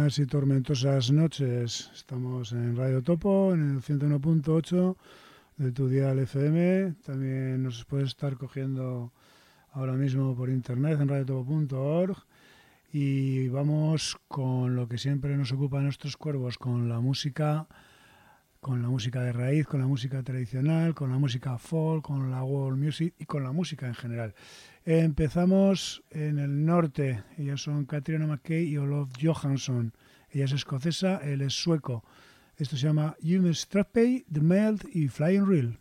buenas y tormentosas noches. Estamos en Radio Topo, en el 101.8 de tu dial FM. También nos puedes estar cogiendo ahora mismo por internet en radiotopo.org. Y vamos con lo que siempre nos ocupa a nuestros cuervos, con la música de raíz, con la música tradicional, con la música folk, con la world music y con la música en general. Empezamos en el norte. Ellas son Katrina McKay y Olof Johansson. Ella es escocesa, él es sueco. Esto se llama Hume Strappey, The Melt y Flying Reel.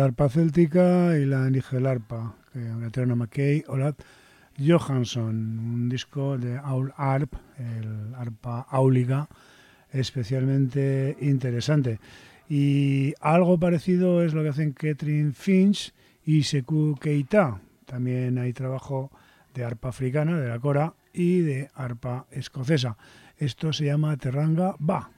arpa céltica y la nigelarpa, que trae McKay, Olaf Johansson, un disco de Aul Arp, el arpa áulica, especialmente interesante. Y algo parecido es lo que hacen Catherine Finch y Sekou Keita. También hay trabajo de arpa africana, de la cora, y de arpa escocesa. Esto se llama Terranga Ba.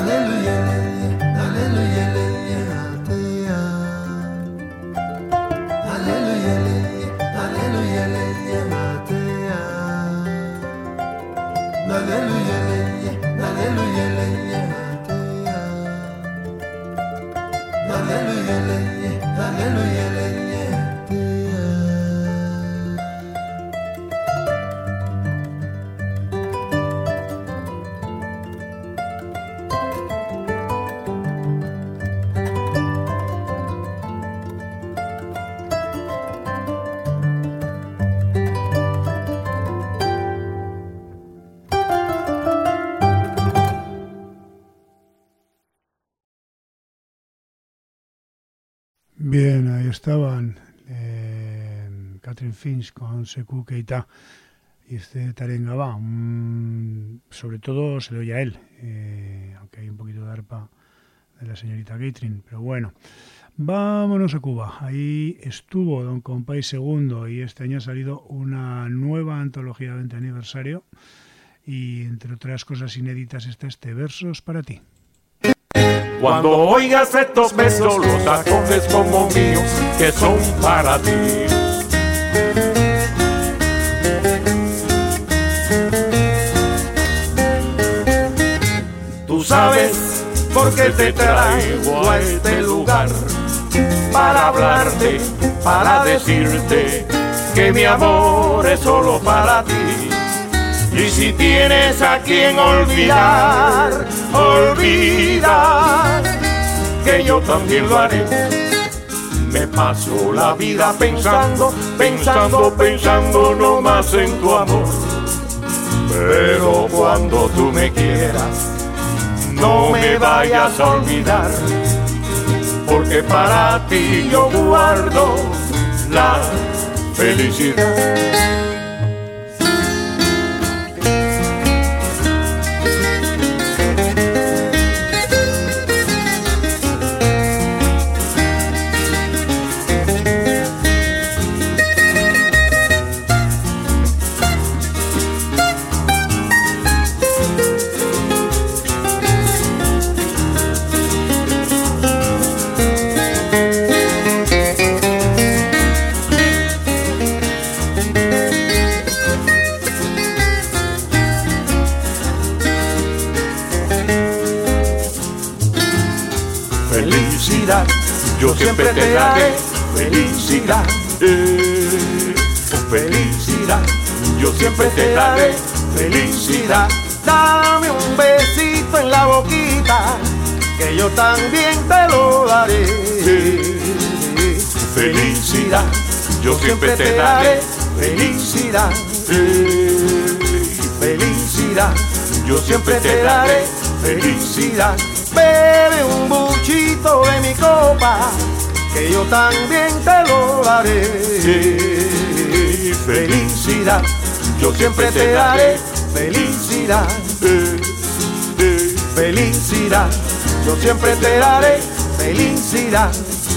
Bien, ahí estaban Catherine Finch con Sekou Keita y este Tarengaba. Sobre todo se lo oye a él, aunque hay un poquito de arpa de la señorita Catherine, pero bueno. Vámonos a Cuba. Ahí estuvo Don Compay II y este año ha salido una nueva antología de 20 aniversario y entre otras cosas inéditas está este Versos para ti. Cuando oigas estos besos, los acordes como míos, que son para ti. Tú sabes por qué te traigo a este lugar, para hablarte, para decirte que mi amor es solo para ti. Y si tienes a quien olvidar, olvida que yo también lo haré. Me paso la vida pensando, pensando, pensando no más en tu amor. Pero cuando tú me quieras, no me vayas a olvidar, porque para ti yo guardo la felicidad. Yo siempre te daré felicidad, felicidad. Yo siempre te daré felicidad. Dame un besito en la boquita, que yo también te lo daré. Felicidad. Yo siempre te daré felicidad, felicidad. Yo siempre te daré felicidad. Bebe un buchito de mi copa, que yo también te lo daré. Felicidad, yo siempre te daré felicidad. Felicidad, yo siempre te daré felicidad.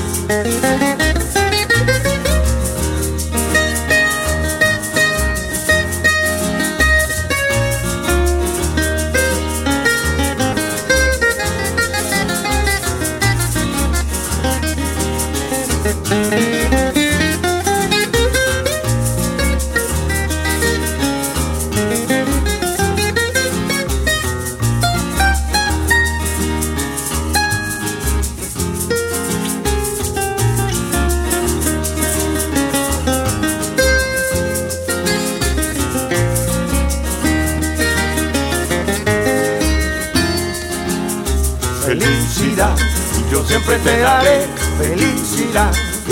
Felicidad, yo siempre te daré felicidad.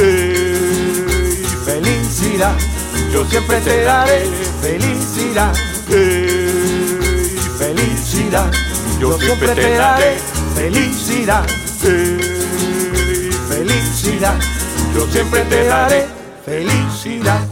Felicidad, yo siempre te daré felicidad. Felicidad, yo siempre te daré felicidad. Felicidad, yo siempre te daré felicidad.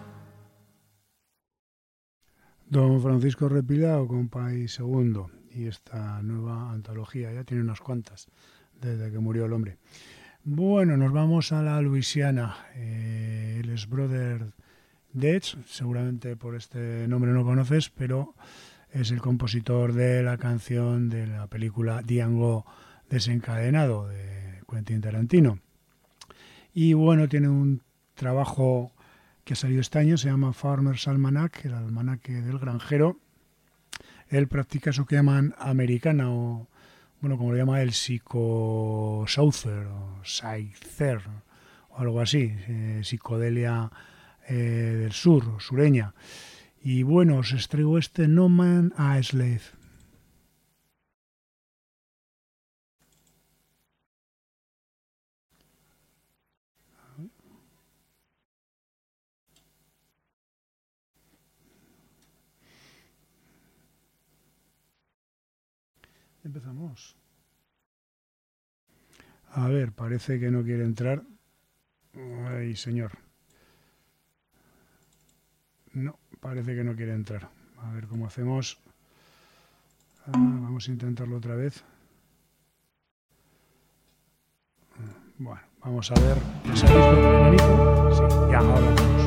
Don Francisco Repilao, Compay II, y esta nueva antología, ya tiene unas cuantas desde que murió el hombre. Bueno, nos vamos a la Luisiana. Él es Brother Deeds, seguramente por este nombre no lo conoces, pero es el compositor de la canción de la película Django desencadenado de Quentin Tarantino. Y bueno, tiene un trabajo que ha salido este año, se llama Farmer's Almanac, el almanaque del granjero. Él practica eso que llaman americana, o bueno, como lo llama el psico-souther o scyther o algo así, psicodelia del sur, o sureña. Y bueno, os traigo este No Man a Slave. Empezamos. A ver, parece que no quiere entrar. Ay, señor. No, parece que no quiere entrar. A ver cómo hacemos. Vamos a intentarlo otra vez. Bueno, vamos a ver. ¿Sabéis lo que hizo? Sí, ya, ahora vamos.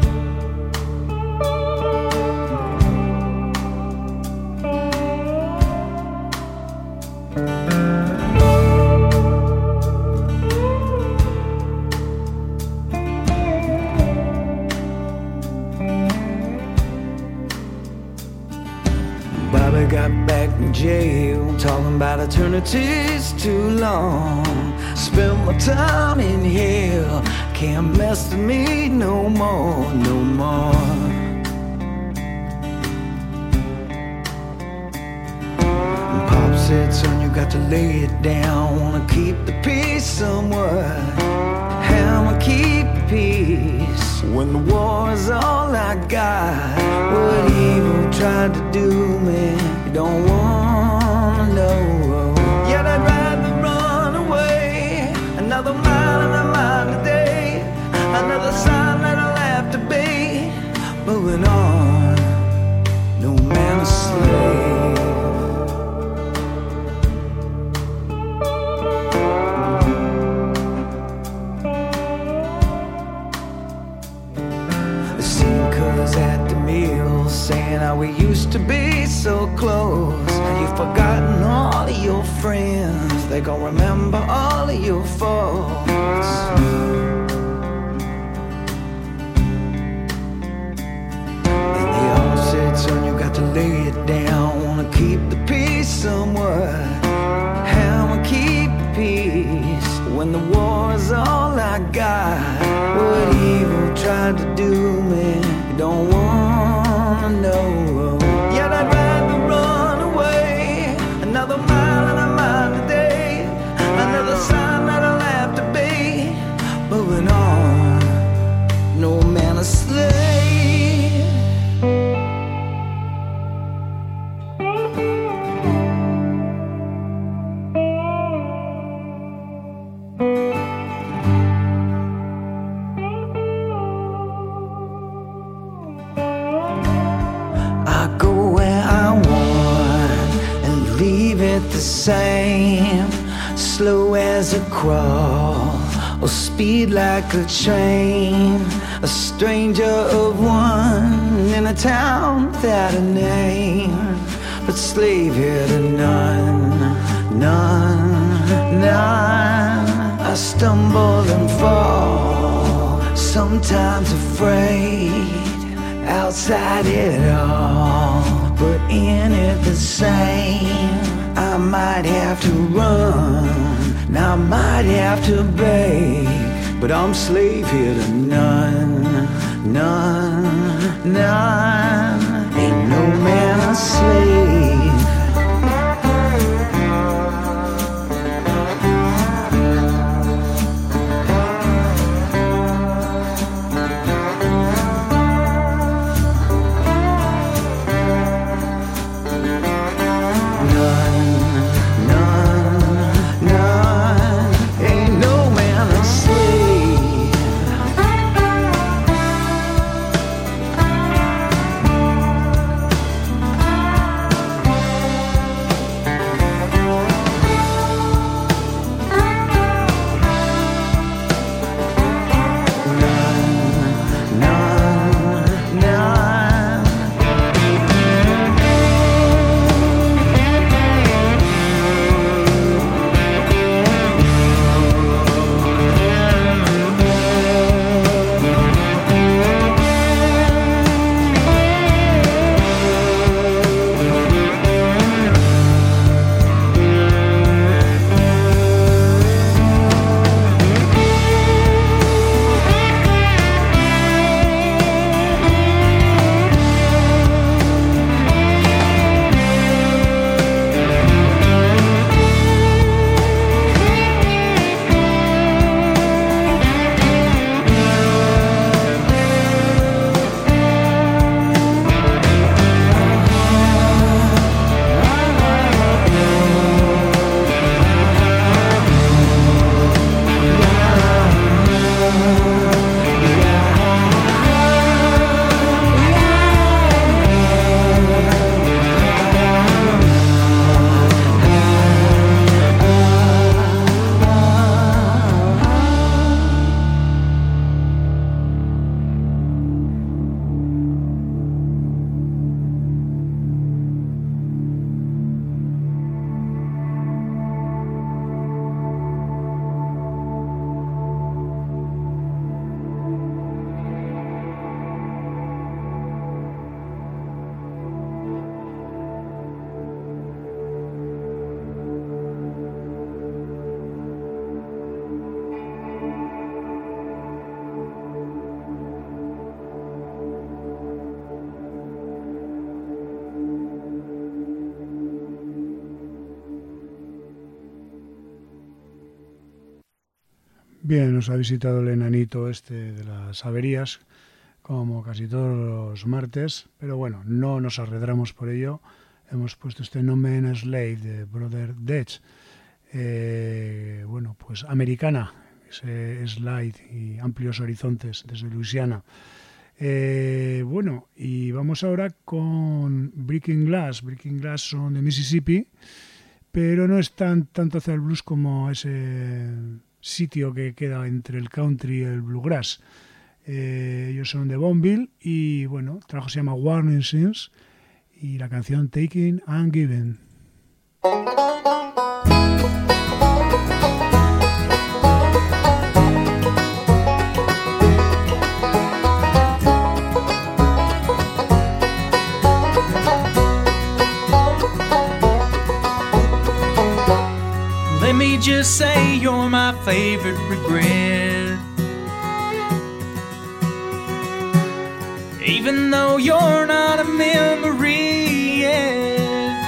Got back in jail, talking about eternity's too long. Spend my time in hell, can't mess with me no more, no more. And Pop said, son, you got to lay it down, wanna keep the peace somewhat. I'ma keep the peace when the war is all I got. What evil tried to do me, you don't wanna know. Yet I'd rather run away, another mile and a mile a day, another sign that I'll have to be. Moving on, no man a slave. Saying how we used to be so close. You've forgotten all of your friends, they gon' remember all of your faults. And they all said, son, you got to lay it down, wanna keep the peace somewhat. I'ma keep the peace when the war is all I got. What evil tried to do me, you don't wanna know. Yet I'd rather run away, another mile and a mile a day, another sign that I'll have to be. Moving on, no man a slave. The same, slow as a crawl, or speed like a train. A stranger of one in a town without a name, but slave here to none, none, none. I stumble and fall, sometimes afraid, outside it all, but in it the same. I might have to run, and I might have to beg, but I'm slave here to none, none, none. Ain't no man a slave. Bien, nos ha visitado el enanito este de las averías, como casi todos los martes, pero bueno, no nos arredramos por ello. Hemos puesto este No Man's Slave de Brother Deitch. Bueno, pues americana, ese slide y amplios horizontes desde Luisiana. Bueno, y vamos ahora con Breaking Glass. Breaking Glass son de Mississippi, pero no están tanto hacia el blues como ese sitio que queda entre el country y el bluegrass. Ellos son de Bonneville y bueno, el trabajo se llama Warning Signs y la canción Taking and Giving. Let me just say you're my favorite regret. Even though you're not a memory yet,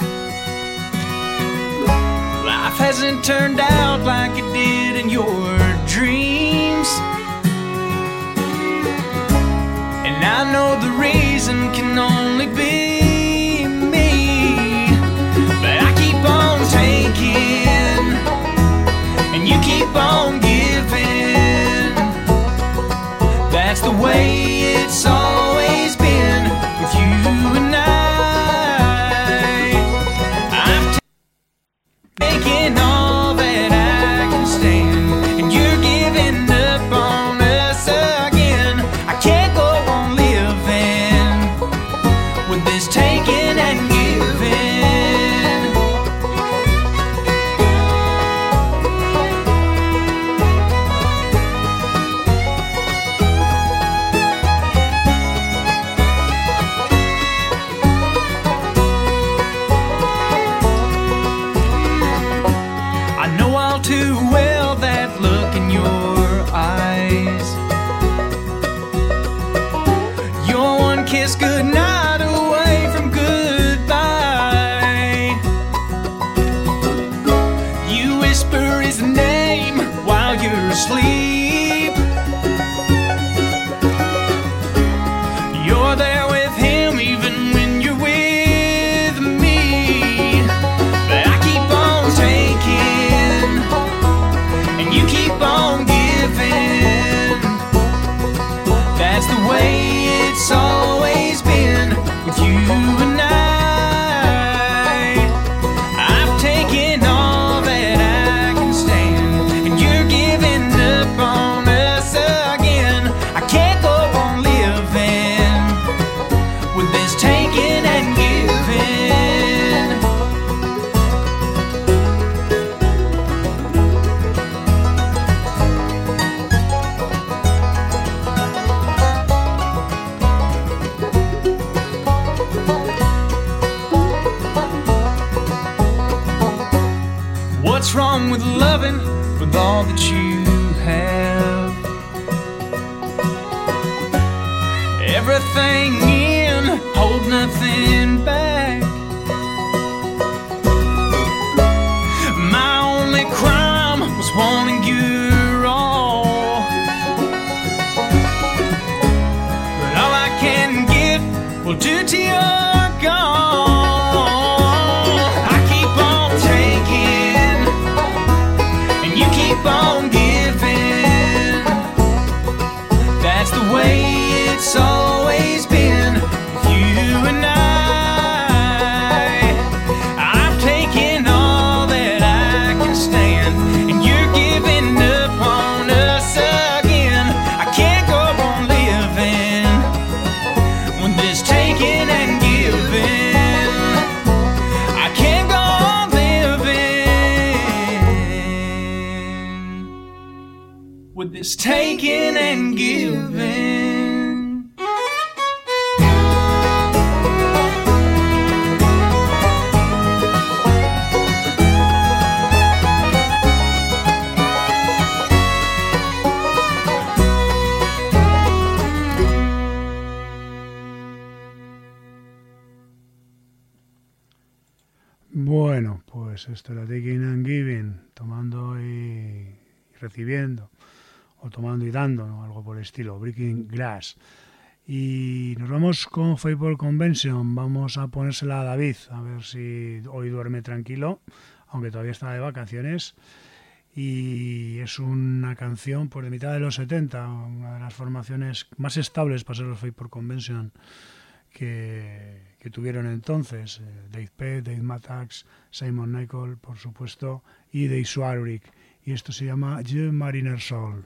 life hasn't turned out like it did in your dreams. And I know the reason can only be me, but I keep on taking and you keep on giving. That's the way it's always been with you and I'm taking all that I can stand, and you're giving up on us again. I can't go on living with this taking and giving. Too well that look in your eyes, your one kiss goodnight away from goodbye. You whisper his name while you're asleep. You're there with him even when you're with me, but I keep on taking and you keep on giving. That's the way it's always been with you and I've taken all that I can stand, and you're giving up on us again. I can't go on living with this taking and giving. What's wrong with loving with all that you have? Everything in, hold nothing back. My only crime was wanting your all, but all I can get will do to your gone. I keep on taking and you keep on giving. That's the way it's always been with you and I've taken all that I can stand, and you're giving up on us again. I can't go on living with this taking and giving. I can't go on living with this taking and giving. Bueno, pues esto era Taking and Giving, tomando y recibiendo, o tomando y dando, ¿no? Algo por el estilo, Breaking Glass. Y nos vamos con Faithful Convention. Vamos a ponérsela a David, a ver si hoy duerme tranquilo, aunque todavía está de vacaciones. Y es una canción pues, de mitad de los 70, una de las formaciones más estables para ser los Faithful Convention que tuvieron entonces. Dave Pett, Dave Matthews, Simon Nicol, por supuesto, y Dave Swarbrick. Y esto se llama Je Mariner Soul.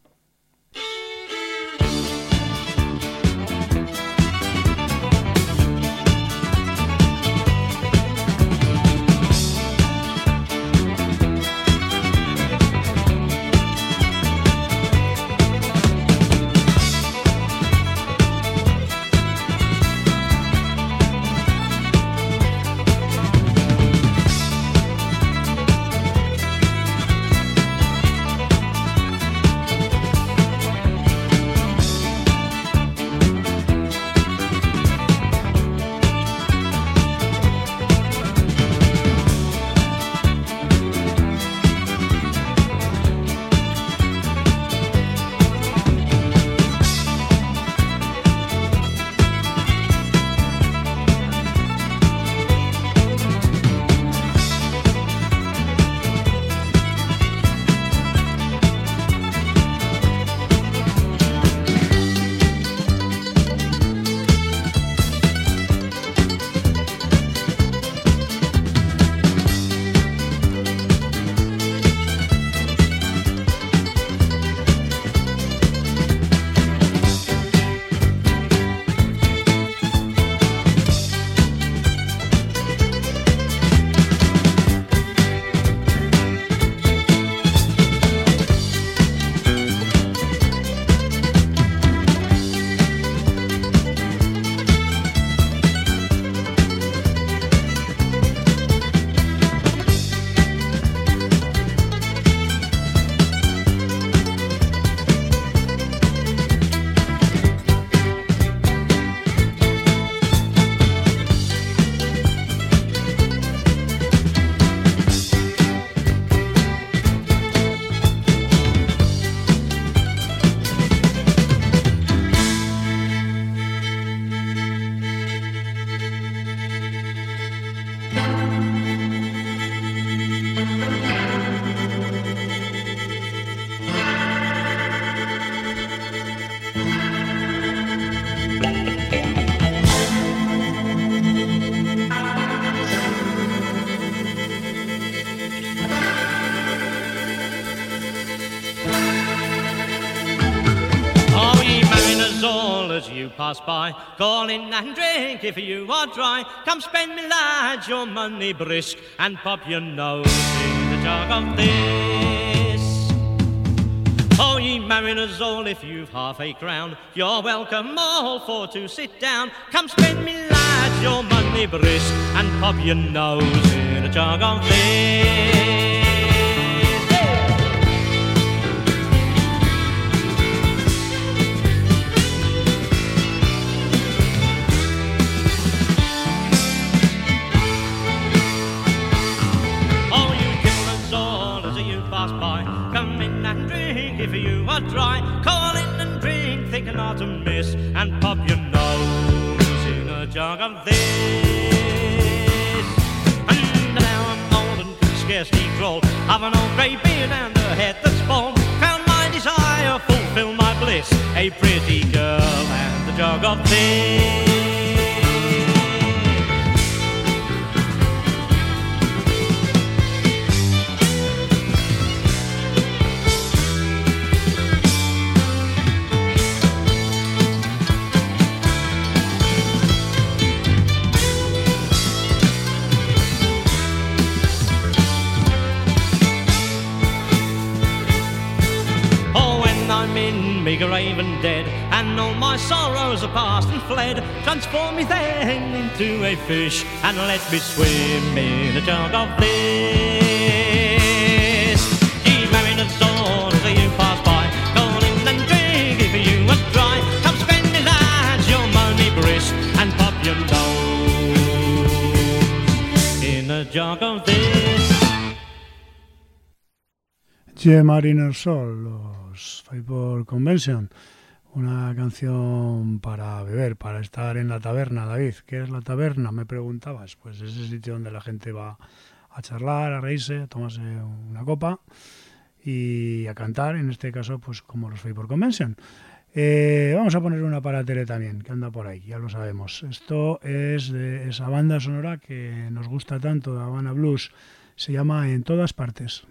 Pass by, call in and drink if you are dry. Come spend me lads your money brisk and pop your nose in the jug of this. Oh, ye mariners all, if you've half a crown, you're welcome all for to sit down. Come spend me lads your money brisk and pop your nose in a jug of this. If you are dry, call in and drink, thinking not to miss, and pop your nose in a jug of this. And now I'm old and can scarcely crawl, have an old grey beard and a head that's bald. Found my desire, fulfill my bliss, a pretty girl and a jug of this. Me grave and dead, and all my sorrows are past and fled. Transform me then into a fish, and let me swim in a jug of this. Ye mariners all, as you pass by, call in and drink if you are dry. Come spend it lads your money brisk, and pop your nose in a jug of this. The Mariner Soul, los Faithful Convention, una canción para beber, para estar en la taberna. David, ¿qué es la taberna? Me preguntabas. Pues es ese sitio donde la gente va a charlar, a reírse, a tomarse una copa y a cantar, en este caso pues como los Faithful Convention. Vamos a poner una para Tere también, que anda por ahí, ya lo sabemos. Esto es de esa banda sonora que nos gusta tanto, de Havana Blues, se llama En Todas Partes.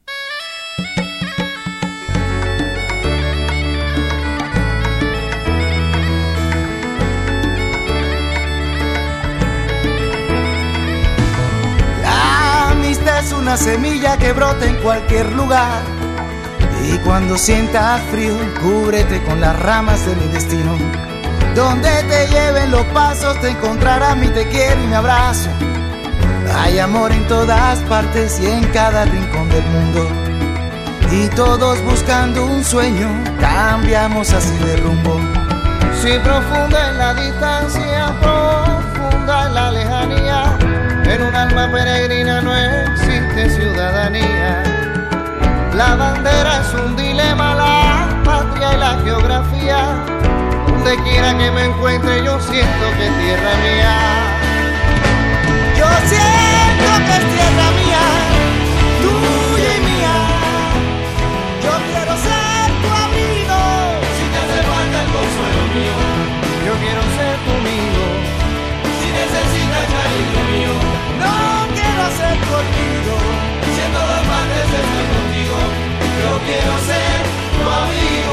La amistad es una semilla que brota en cualquier lugar, y cuando sientas frío, cúbrete con las ramas de mi destino. Donde te lleven los pasos, te encontrarás mi te quiero y mi abrazo. Hay amor en todas partes y en cada rincón del mundo, y todos buscando un sueño, cambiamos así de rumbo. Si profunda en la distancia, profunda en la lejanía, en un alma peregrina no existe ciudadanía. La bandera es un dilema, la patria y la geografía. Donde quiera que me encuentre yo siento que es tierra mía. Yo siento que es tierra mía, tuya y mía. Yo quiero ser tu amigo, si te hace falta el consuelo mío. Yo quiero ser tu amigo, si necesitas cariño mío. No quiero ser tu olvido, si en todas partes estoy contigo. Yo quiero ser tu amigo.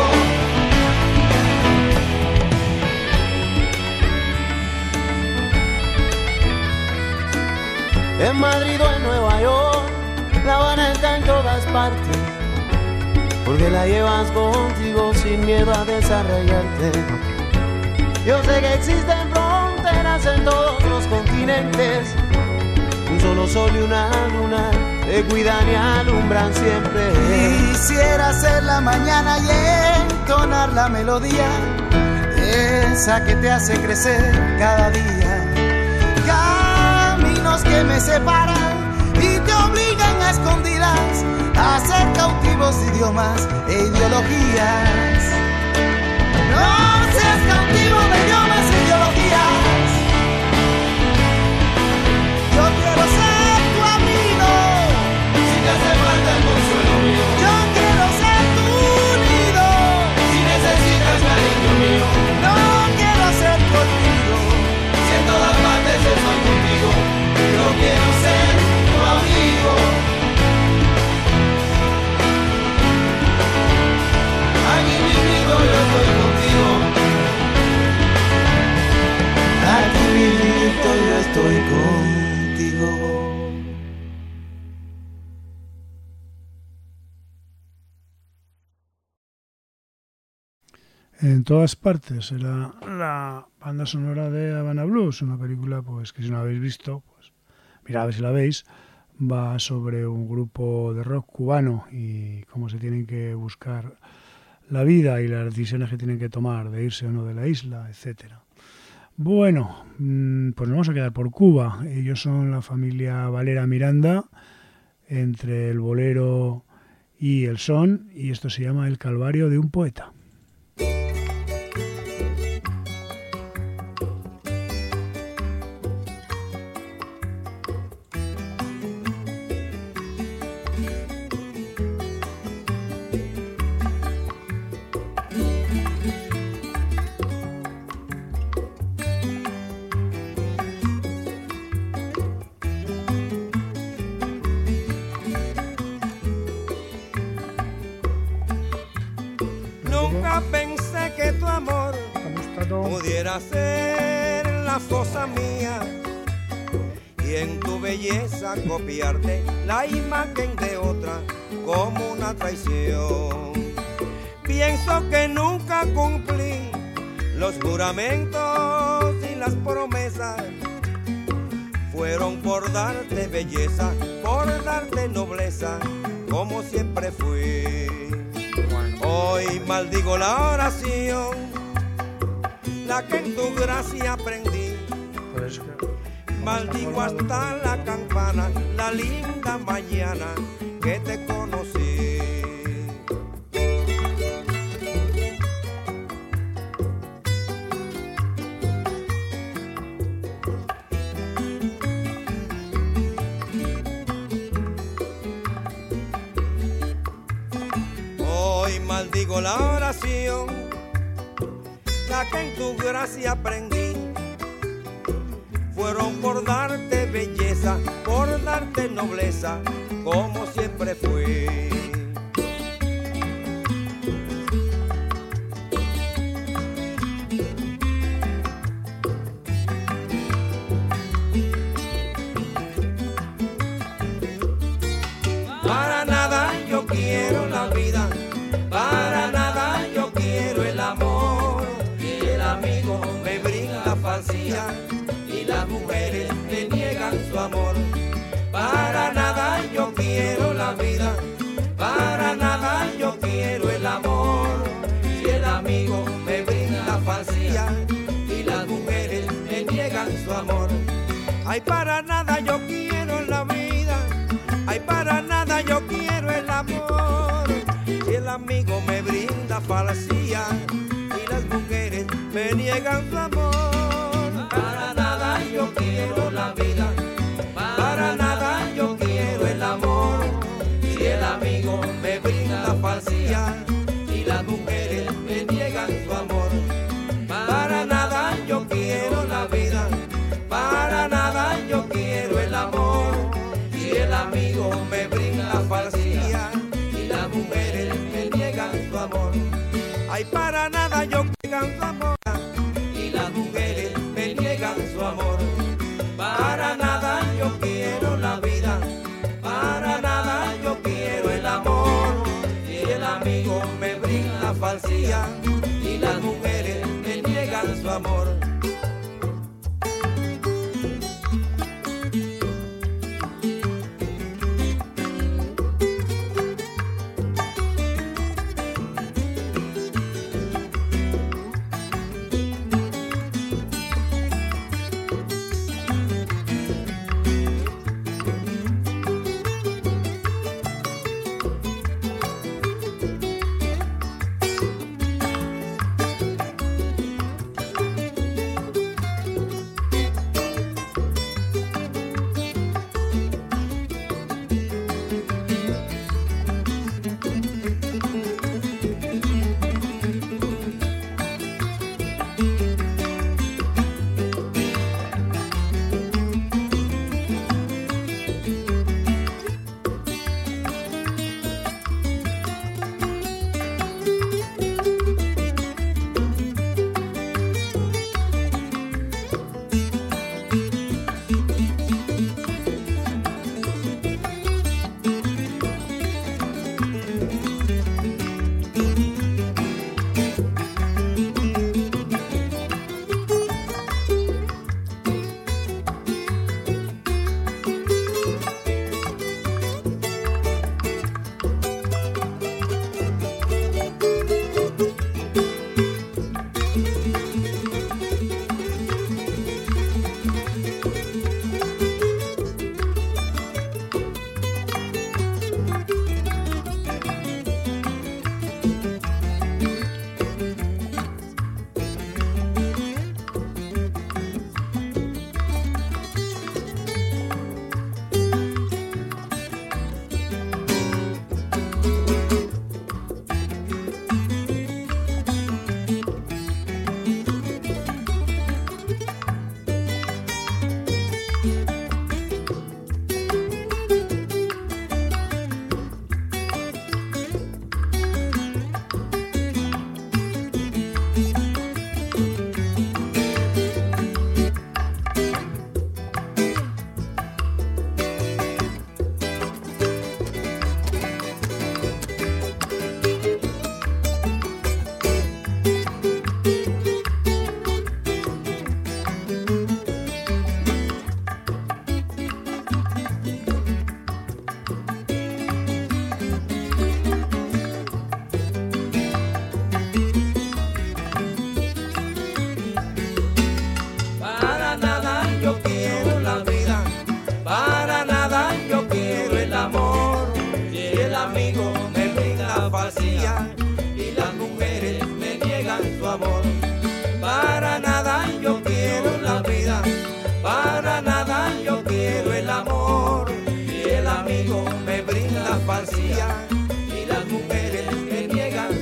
En Madrid o en Nueva York, La Habana está en todas partes, porque la llevas contigo sin miedo a desarrollarte. Yo sé que existen fronteras en todos los continentes, un solo sol y una luna te cuidan y alumbran siempre. Quisiera ser la mañana y entonar la melodía, esa que te hace crecer cada día. Caminos que me separan y te obligan a escondidas a ser cautivos de idiomas e ideologías. No seas cautivo de idiomas e ideologías. Yo quiero ser tu amigo, si te hace falta el consuelo mío. Yo quiero ser tu nido, si necesitas cariño mío. No quiero ser tu olvido, si en todas partes estoy contigo. Yo quiero ser tu amigo. Aquí mismo yo estoy contigo. Aquí mismo yo estoy contigo. En Todas Partes era la banda sonora de Havana Blues, una película pues que si no la habéis visto, pues mirad a ver si la veis. Va sobre un grupo de rock cubano y cómo se tienen que buscar la vida y las decisiones que tienen que tomar de irse o no de la isla, etcétera. Bueno, pues nos vamos a quedar por Cuba. Ellos son la familia Valera Miranda, entre el bolero y el son, y esto se llama El Calvario de un Poeta. Pensé que tu amor pudiera ser la cosa mía y en tu belleza copiarte la imagen de otra como una traición. Pienso que nunca cumplí los juramentos y las promesas. Fueron por darte belleza, por darte nobleza, como siempre fui. Hoy maldigo la oración, la que en tu gracia aprendí. Maldigo hasta la campana, la linda mañana que te conocí. Hoy maldigo la oración, la que en tu gracia aprendí. Fueron por darte belleza, por darte nobleza, como siempre fui. Para nada yo quiero la vida, para nada yo quiero el amor. Y el amigo me brinda falsía y las mujeres me niegan su amor. Para nada yo quiero la vida, para nada yo quiero el amor. Y el amigo me brinda falsía y las mujeres me niegan su amor. Ay, para nada yo quiero la vida, ay, para nada yo quiero el amor. Y el amigo me brinda falsía y las mujeres me niegan su amor. Para nada yo quiero la vida, para nada yo quiero el amor. Si el amigo me brinda falsía y las mujeres me niegan su amor. Para nada yo quiero la vida, para nada yo quiero el amor. Si el amigo me brinda falsía y las mujeres me niegan su amor. Ay, para nada yo quiero su amor y las mujeres me niegan su amor. Para nada yo quiero la vida, para nada yo quiero el amor. Si el amigo me brinda falsía y las mujeres me niegan su amor. falsía y las mujeres me niegan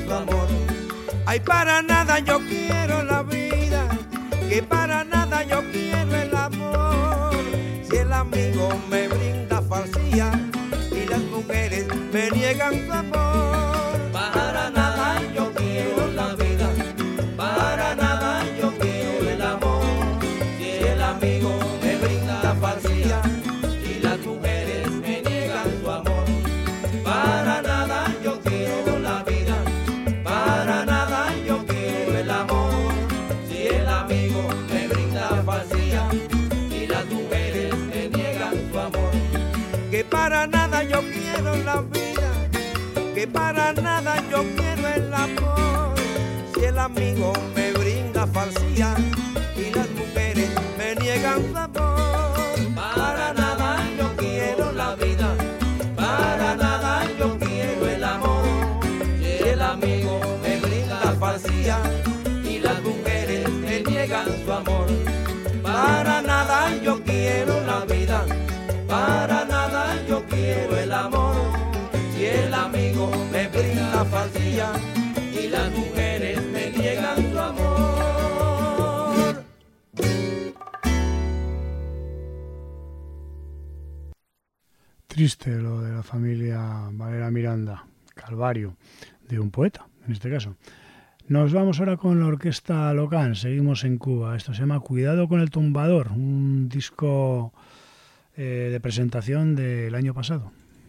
Ay, para nada yo quiero la vida, que para nada yo quiero el amor. Si el amigo me brinda falsía y las mujeres me niegan su amor. Para nada yo quiero la vida, para nada yo quiero el amor. Si el amigo me brinda falsía y las mujeres me niegan su amor. Para nada yo quiero la vida, para nada yo quiero el amor. Si el amigo me brinda falsía y las mujeres me niegan su amor. Que para nada yo quiero la vida, que para nada yo quiero el amor. Si el amigo me brinda falsía y las mujeres me niegan su amor. Para nada yo quiero la vida, para nada yo quiero el amor. Si el amigo me brinda falsía y las mujeres me niegan su amor. Para nada yo quiero la vida, para nada yo quiero el amor. Si el amigo me brinda falsía y las mujeres me niegan su amor. Triste lo de la familia Valera Miranda, calvario de un poeta, en este caso. Nos vamos ahora con la orquesta Locán, seguimos en Cuba. Esto se llama Cuidado con el tumbador, un disco de presentación del año pasado.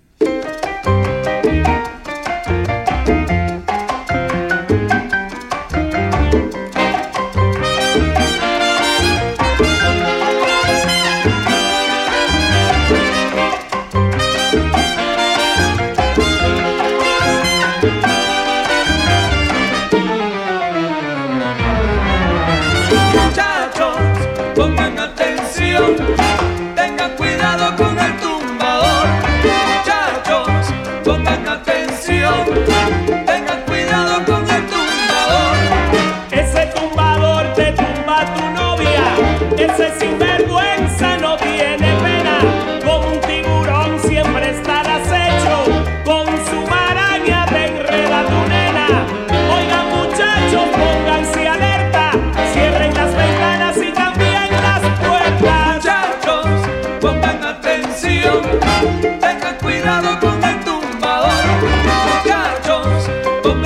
Pongan atención, tengan cuidado con el tumbador. Muchachos, pongan atención, tengan cuidado con el tumbador. Ese tumbador te tumba a tu novia, ese sinvergüenza no tiene pena. Como un tiburón siempre está al acecho, con su maraña te enreda tu nena. Oigan muchachos, pónganse alerta, cierren las ventanas y también las puertas. Muchachos, pongan atención, tengan cuidado con el tumbador. Muchachos, pongan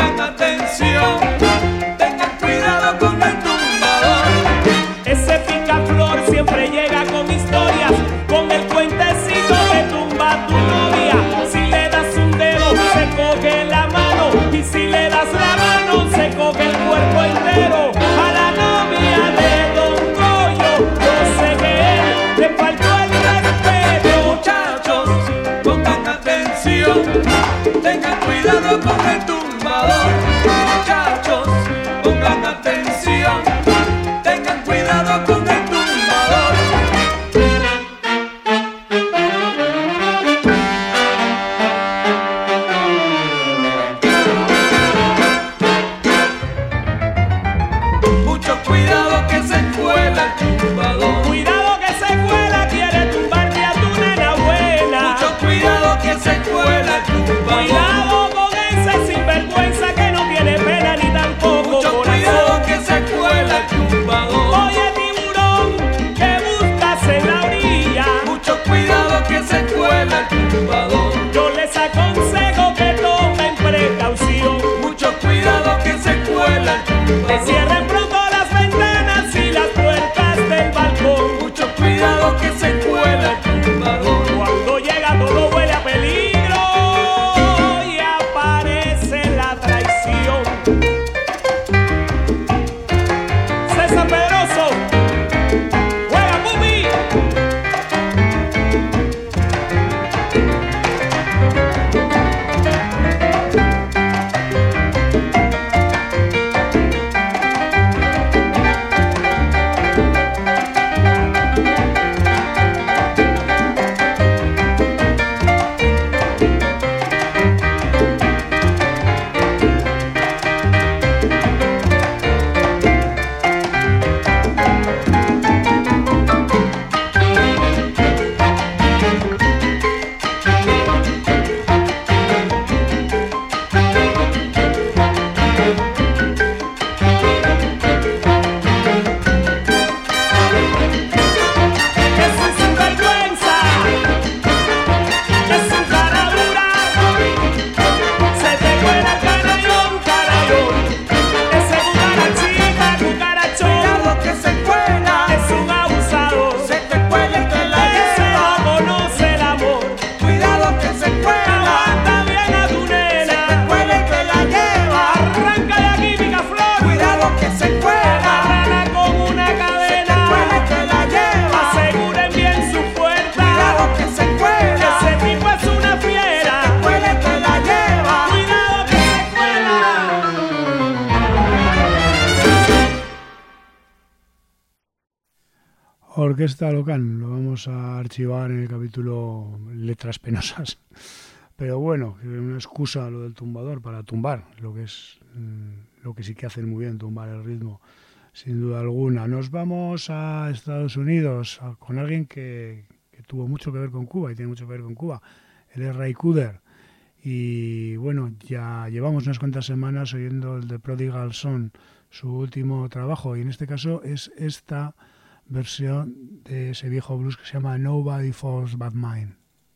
Orquesta Locan, lo vamos a archivar en el capítulo Letras Penosas. Pero bueno, una excusa lo del tumbador para tumbar, lo que sí que hacen muy bien, tumbar el ritmo, sin duda alguna. Nos vamos a Estados Unidos con alguien que tuvo mucho que ver con Cuba y tiene mucho que ver con Cuba. Él es Ray Cooder. Y bueno, ya llevamos unas cuantas semanas oyendo el de Prodigal Son, su último trabajo, y en este caso es esta versión de ese viejo blues que se llama Nobody Falls But Mine.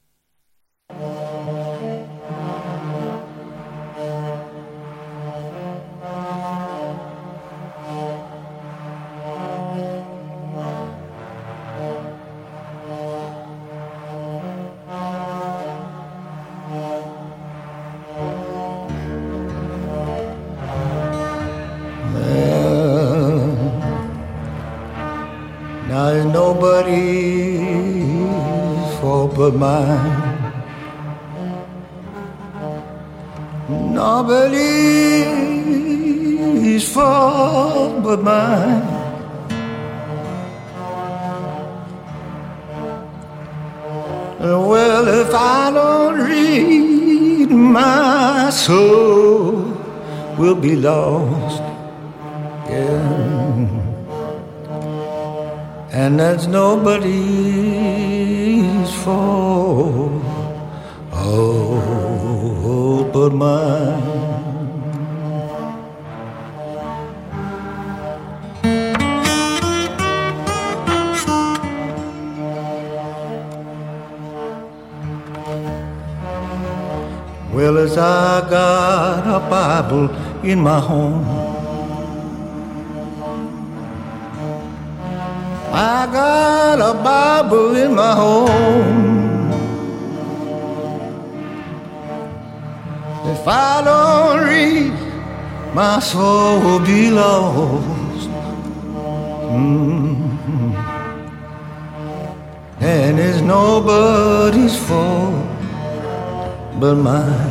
Now nobody's fault but mine. Nobody's fault but mine. Well, if I don't read, my soul will be lost. Yeah. And that's nobody's fault, oh, but mine. Well, as I got a Bible in my home, I got a Bible in my home. If I don't read, my soul will be lost. Mm-hmm. And it's nobody's fault but mine.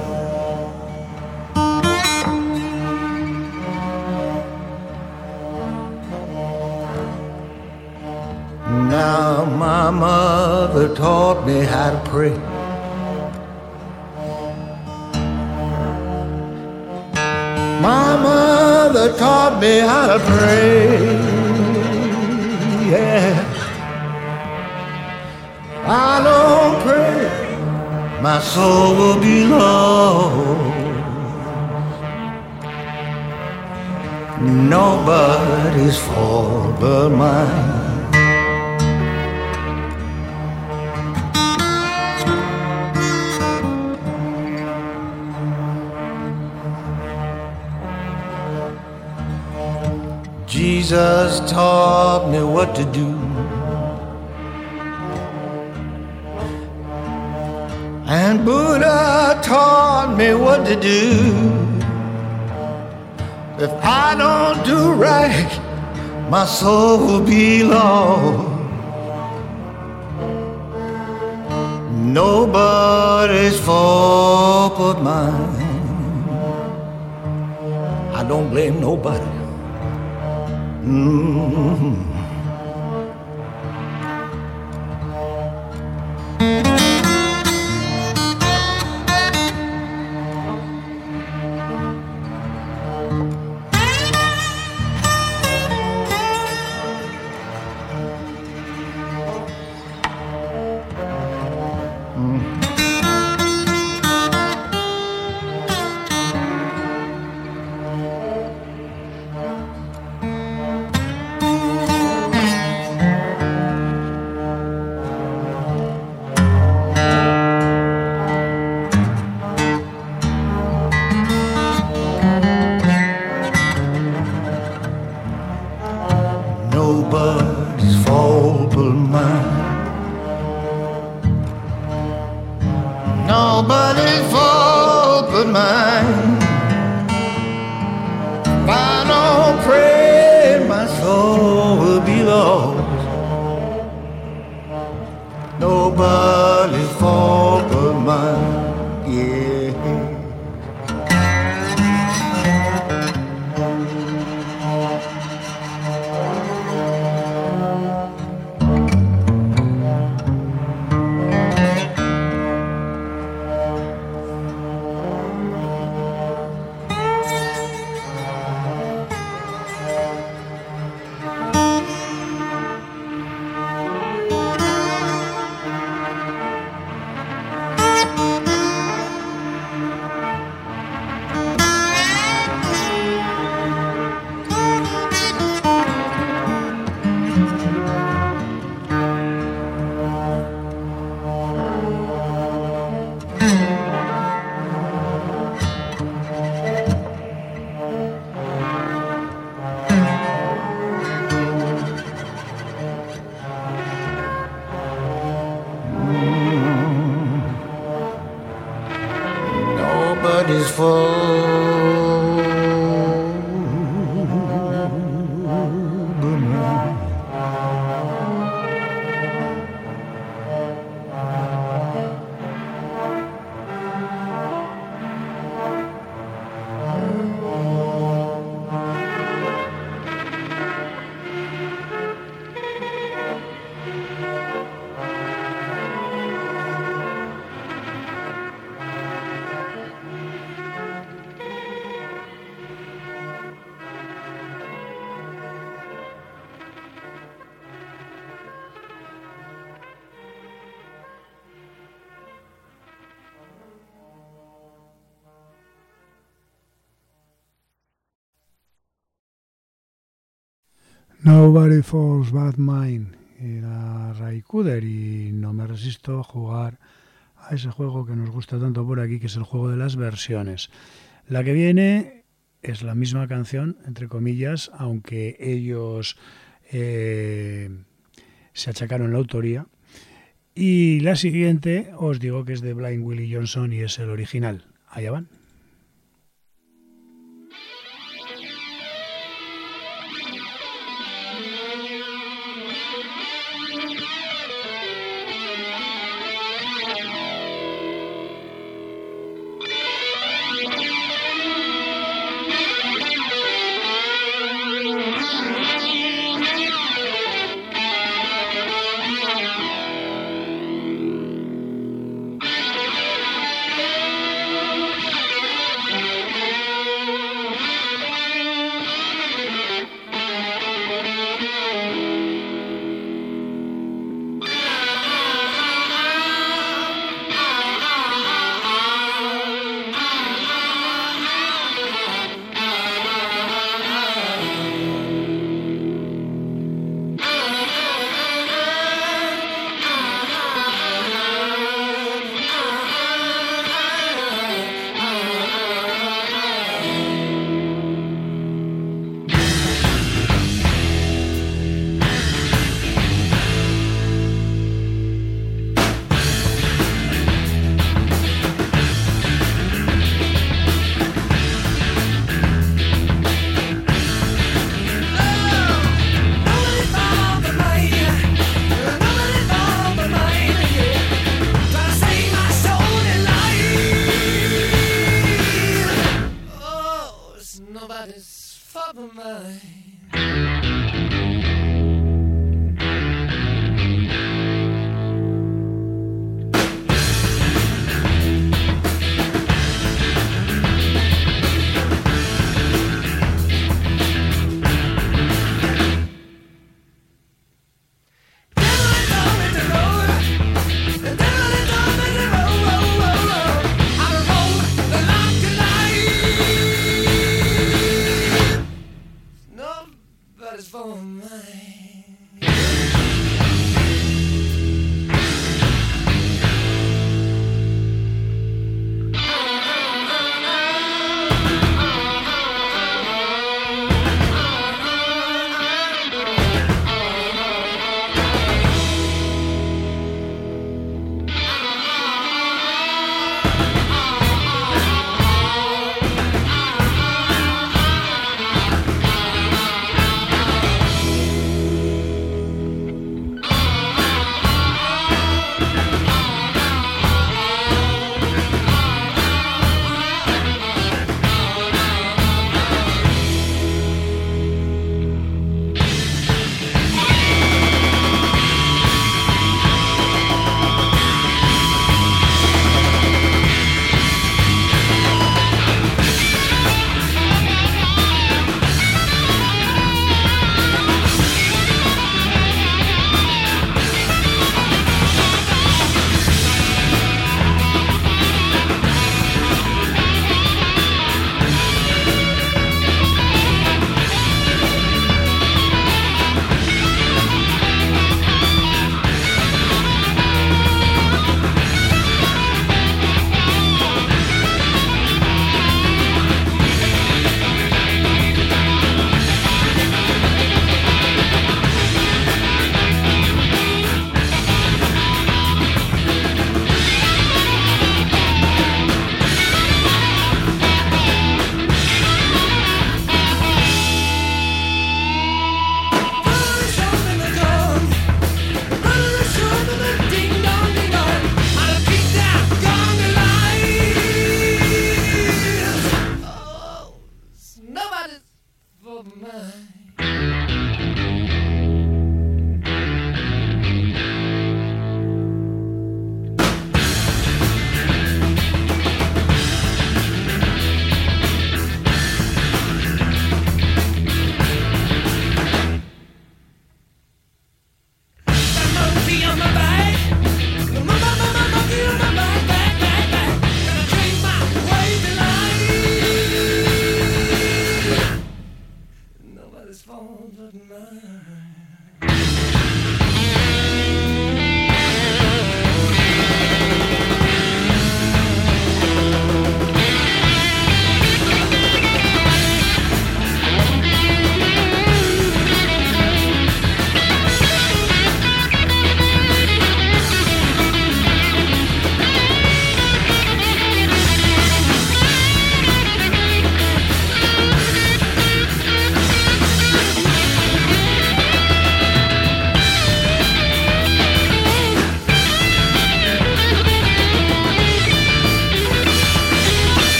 Now my mother taught me how to pray. My mother taught me how to pray. Yeah. I don't pray, my soul will be lost. Nobody's fault but mine. Jesus taught me what to do, and Buddha taught me what to do. If I don't do right, my soul will be lost. Nobody's fault but mine. I don't blame nobody. Mm-hmm. Nobody's fault but mine. Nobody's fault but mine. If I don't pray, my soul will be lost. Nobody's fault but mine. Yeah. nobody's fault but mine. Nobody Falls But Mine. Era Ray Cooder y no me resisto a jugar a ese juego que nos gusta tanto por aquí, que es el juego de las versiones. La que viene es la misma canción, entre comillas, aunque ellos se achacaron la autoría. Y la siguiente os digo que es de Blind Willie Johnson y es el original. Allá van.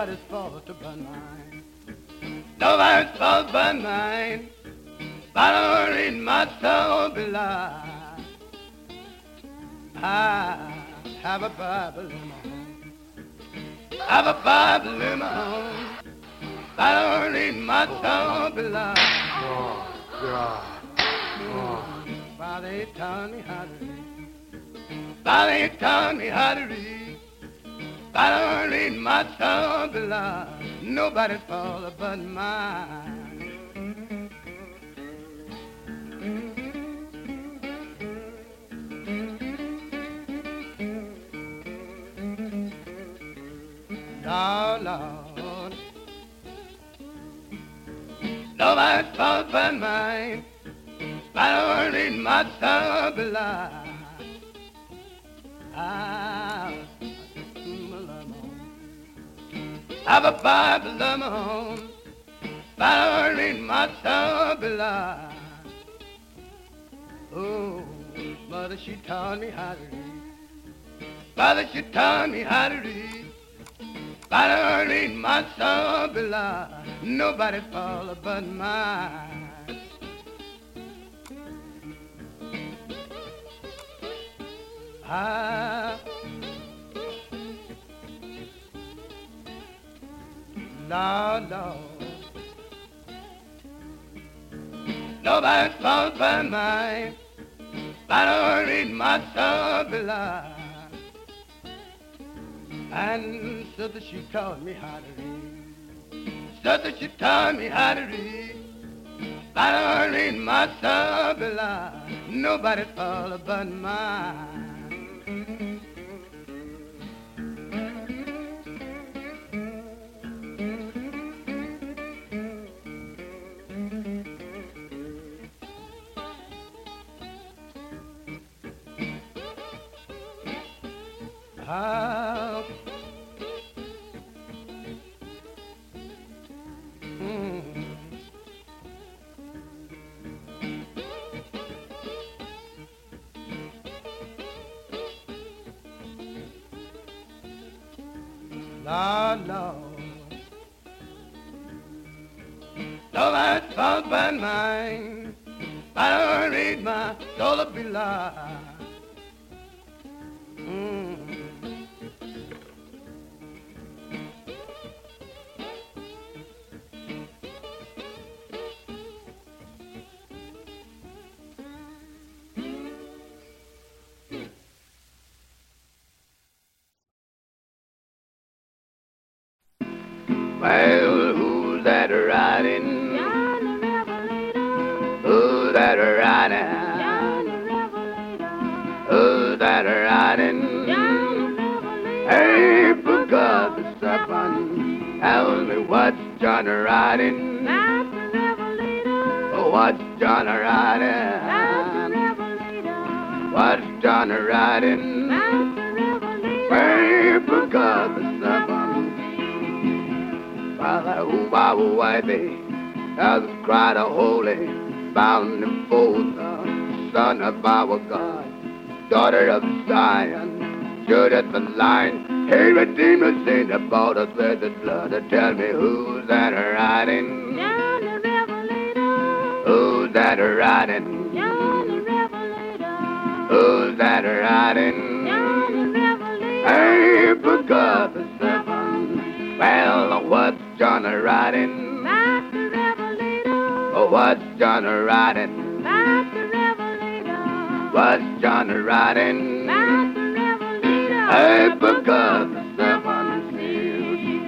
nobody's fault but mine. Nobody's fault but mine. But I don't read my soul belie. I have a Bible in my home. Have a Bible in my home. I don't read my soul belie. Oh, God. Father, he taught me how to read. Father, he taught me how to read. I don't read my soul belie. Nobody's fault but mine. Oh, Lord, nobody's fault but mine. I don't read my soul belie. Have a Bible of my own. I don't read my soul belie. Oh, mother, she taught me how to read. Mother, she taught me how to read. I don't read my soul belie. Nobody's fault but mine. Lord, Lord, nobody's fault but mine. I don't read my soul belie. And so that she taught me how to read. So that she taught me how to read. I don't read my soul belie. Nobody's fault but mine. Lord, Lord, nobody's fault but mine. I don't read my soul belie. Well, who's that riding? Johnny Revelator. Who's that riding? Johnny Revelator. Who's that riding? Johnny Revelator. Hey, for God's sake, tell me what's Johnny riding? That's the Revelator. Oh, what's Johnny That's the riding? Revelator. What's Johnny riding? That's the Revelator. Hey, for God's sake. While I be, as cried a holy, bound and fold, son of our God, daughter of Zion, stood at the line. Hey, Redeemer, sing about us with the blood. Tell me who's that riding? Johnny Revelator. Who's that riding? Johnny Revelator. Who's that riding? Johnny Revelator. Hey, for God's sake. Well, what's Johnny riding? That's the Revelator. Oh, what's Johnny riding? That's the Revelator. What's Johnny riding? That's the Revelator. Hey, for God's seven seals.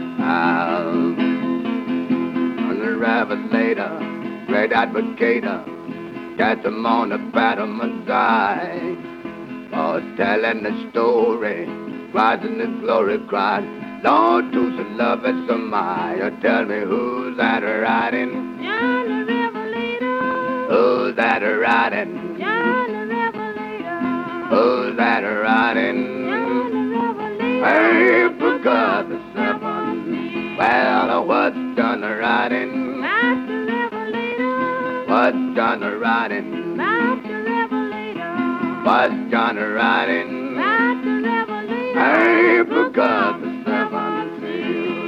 I'm the Revelator, great advocator, got them on the battlement's eye. Oh, telling the story, rising the glory cried. Lord, to some love and some I. Tell me who's that riding? Johnny Revelator. Who's that riding? Johnny Revelator. Who's that riding? Johnny Revelator. Hey, for God's seven. Well, what's Johnny riding? That's the Revelator. What's Johnny riding? That's the Revelator. What's Johnny riding? That's the Revelator. Hey, for God's seven seals.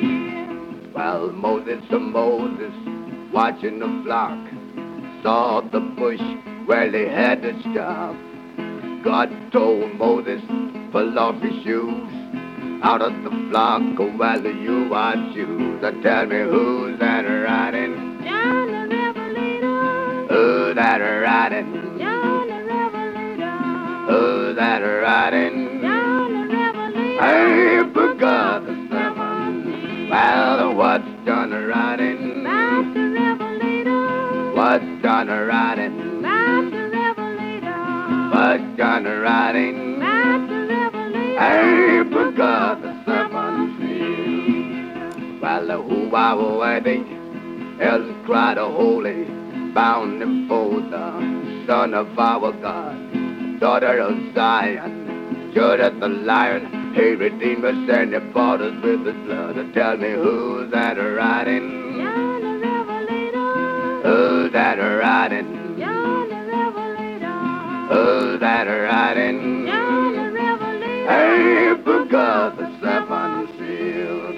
Moses, watching the flock, saw the bush where they had to stop. God told Moses, pull off your shoes, out of the flock, go while you are choose. Tell me who's that riding? John the Revelator. Who's that riding? John the Revelator. Who's that riding? John the Revelator. I forgot the seven. Well, what's done riding? About the Revelator. What's done riding? About the Revelator. What's done riding? About the Revelator. I forgot the seven seals. Well, who I was waiting, elders cried a holy, bound him for the Son of our God, daughter of Zion, Judah the Lion, he redeemed us and he bought us with his blood. Tell me who's that riding? John the Revelator. Who's that riding? John the Revelator. Who's that riding? John the Revelator. I forgot the seven seals.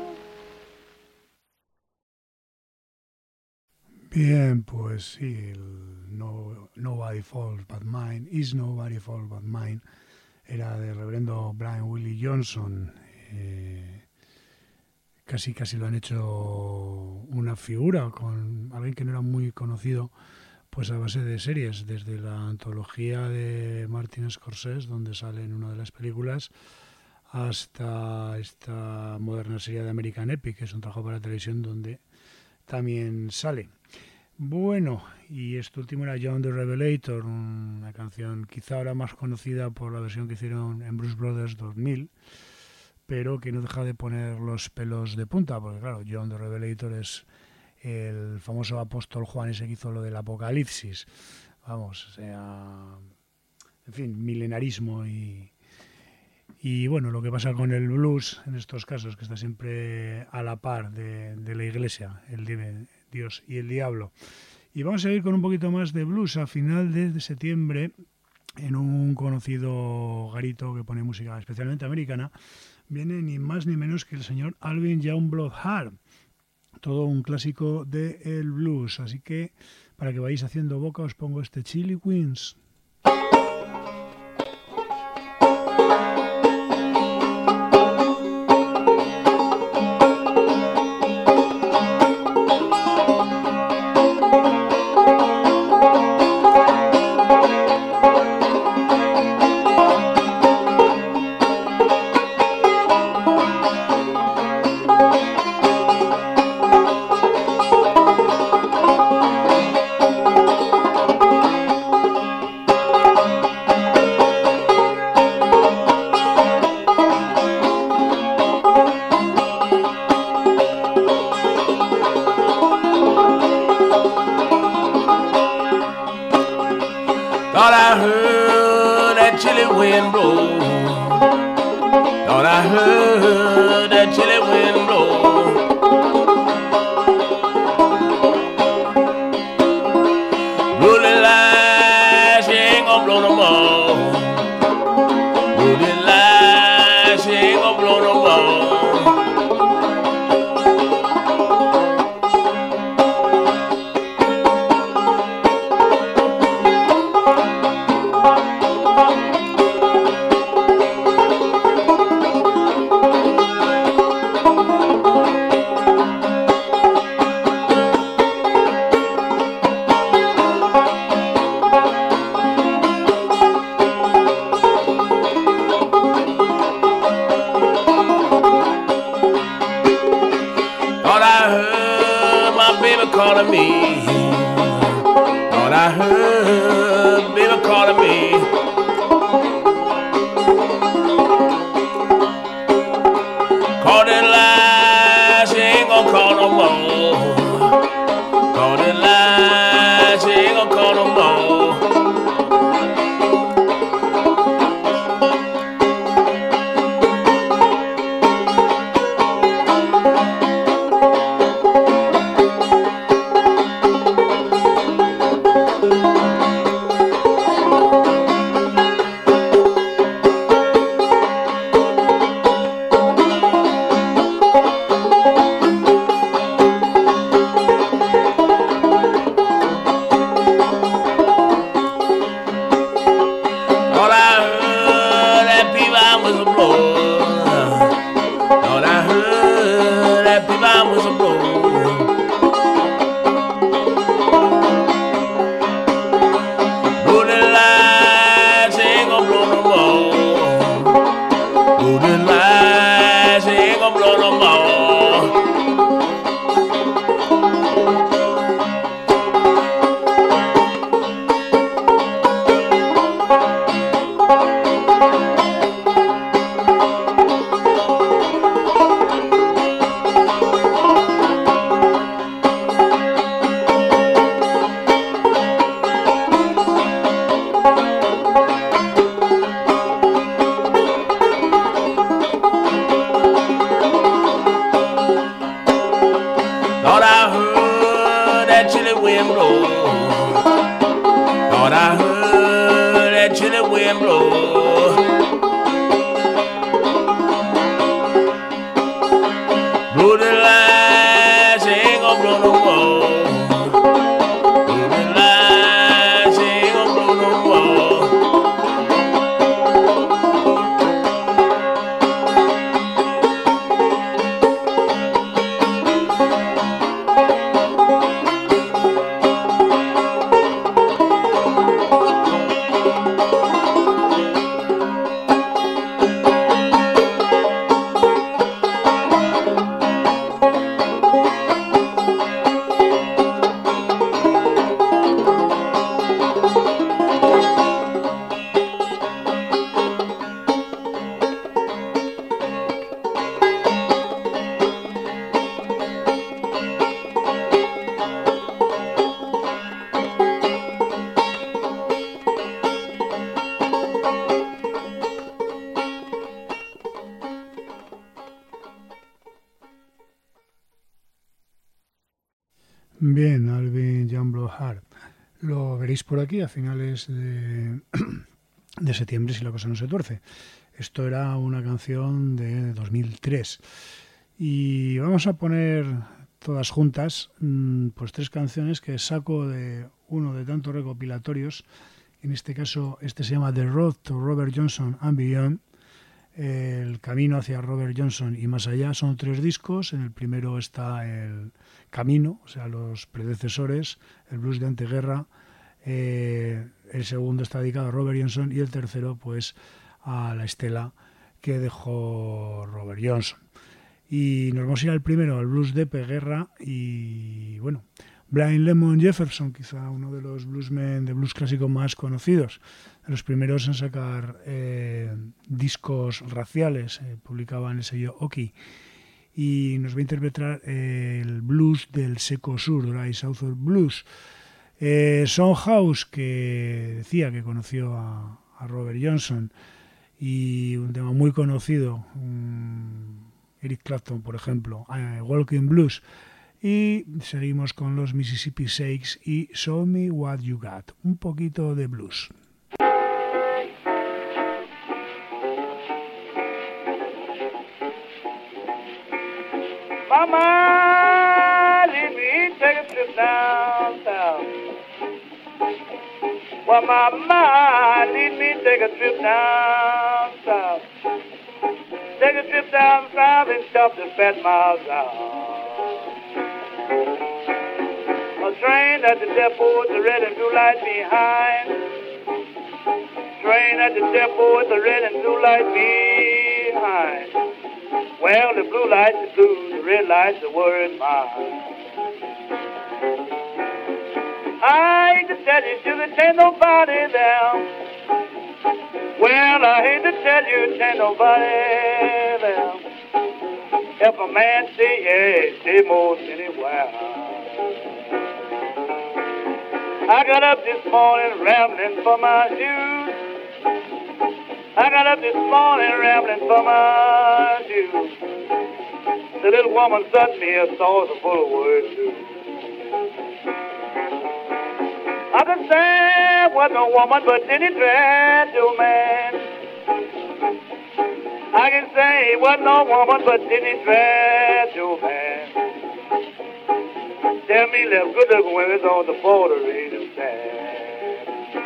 Bien, pues sí, el Nobody Falls But Mine, Is Nobody Falls But Mine, era del reverendo Brian Willie Johnson. Casi lo han hecho una figura con alguien que no era muy conocido, pues a base de series, desde la antología de Martin Scorsese, donde sale en una de las películas, hasta esta moderna serie de American Epic, que es un trabajo para televisión donde también sale. Bueno, y este último era John the Revelator, una canción quizá ahora más conocida por la versión que hicieron en Blues Brothers 2000, pero que no deja de poner los pelos de punta, porque claro, John the Revelator es el famoso apóstol Juan ese que hizo lo del Apocalipsis. Vamos, o sea, en fin, milenarismo y bueno, lo que pasa con el blues en estos casos, que está siempre a la par de la iglesia, el Dios y el diablo. Y vamos a seguir con un poquito más de blues. A final de septiembre, en un conocido garito que pone música especialmente americana, viene ni más ni menos que el señor Alvin Youngblood Hart, todo un clásico del blues. Así que, para que vayáis haciendo boca, os pongo este Chili Queens. ain't gonna blow no more. Bien, Alvin Jamblot Hart. Lo veréis por aquí a finales de septiembre si la cosa no se tuerce. Esto era una canción de 2003. Y vamos a poner todas juntas pues 3 canciones que saco de uno de tantos recopilatorios. En este caso, este se llama The Road to Robert Johnson and Beyond. El camino hacia Robert Johnson y más allá. Son 3 discos. En el primero está el Camino, o sea, los predecesores, el blues de anteguerra. El segundo está dedicado a Robert Johnson y el tercero, pues, a la estela que dejó Robert Johnson. Y nos vamos a ir al primero, al blues de preguerra. Y bueno, Blind Lemon Jefferson, quizá uno de los bluesmen de blues clásico más conocidos, de los primeros en sacar discos raciales, publicaba en el sello Oki, y nos va a interpretar el blues del seco sur, Dry Southern Blues. Son House, que decía que conoció a Robert Johnson, y un tema muy conocido, Eric Clapton, por ejemplo, Walking Blues. Y seguimos con los Mississippi Shakes y Show Me What You Got, un poquito de blues. Mama, let me take a trip down south. Well, mama, let me take a trip down south. Take a trip down south and stop the fat miles out. A train at the depot with the red and blue light behind. Train at the depot with the red and blue light behind. Well, the blue light's the blue, the red light's the word mine. I hate to tell you, sugar, ain't nobody there. Well, I hate to tell you, ain't nobody there. If a man say yes, say most anywhere. I got up this morning rambling for my shoes. I got up this morning rambling for my shoes. The little woman sent me a saucer full of words too. I could say what no woman but didn't dread to man. I can say what no woman but didn't dread to man. Tell me left good looking women's on the border ain't a sad.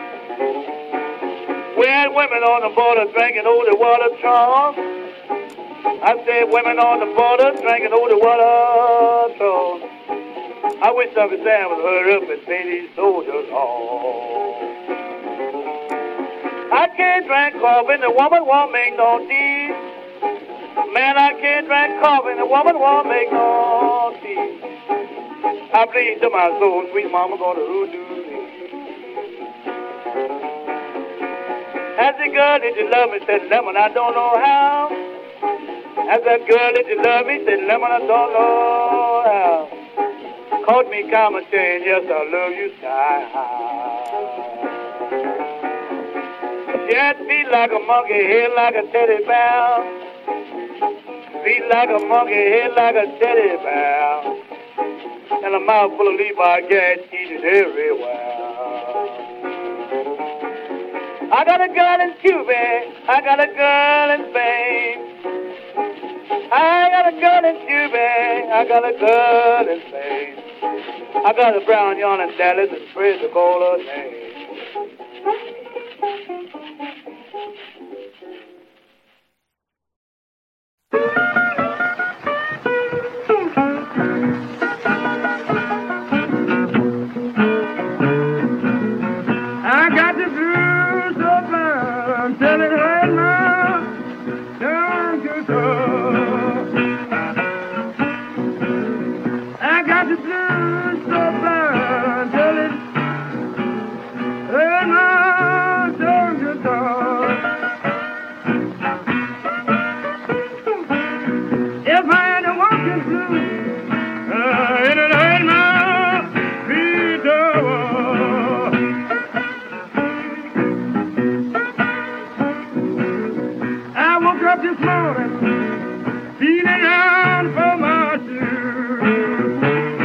We had women on the border drinking holy water troughs. I said women on the border drinking holy water troughs. I wish Uncle Sam would hurry up and pay these soldiers off. I can't drink coffee and the woman won't make no tea. Man, I can't drink coffee and the woman won't make no tea. I bleed to my soul, sweet mama gonna hoodoo me. As a girl, did you love me? Said lemon, I don't know how. As a girl, did you love me? Said lemon, I don't know how. Caught me common saying, yes, I love you, sky high. Yes, feet like a monkey, head like a teddy bear. Feet like a monkey, head like a teddy bear. And a mouth full of Levi gas, eat it everywhere. I got a girl in Cuba, I got a girl in Spain. I got a girl in Cuba, I got a girl in Spain. I got a brown yarn in Dallas and spread to call her name. I got the blues so bad until it hurt my down to soul. I got the blues so bad until it hurt my down to soul. If I had a walking blues, it'd hurt my feet over. Up this morning, feeling around for my shoes.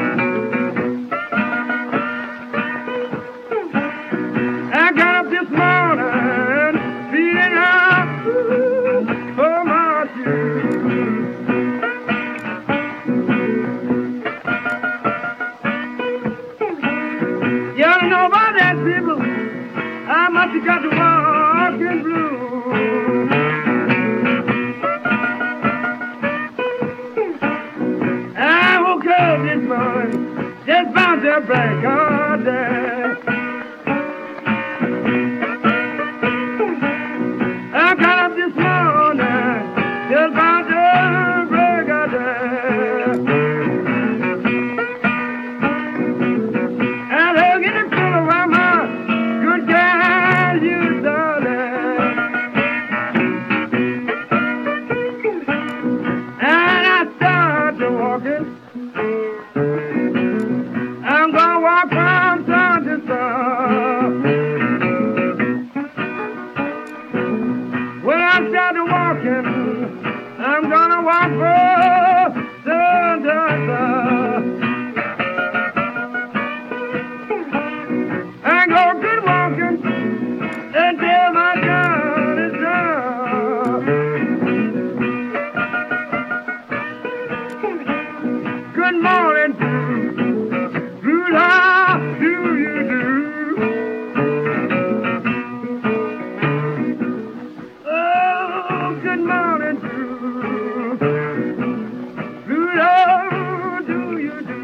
I got up this morning, feeling around for my shoes. Y'all know about that, people. I must have got to walk in blue. This morning, just bound to break all day. I got up this morning, just bound to break all day. And looking at full of my good guys, you darling. And I started walking. I'm gonna walk from sun to sun. When I start walking, I'm gonna walk from sun to sun. I go good walking until my gun is done. Good morning, how do you do? Oh, good morning, Blue. How do you do?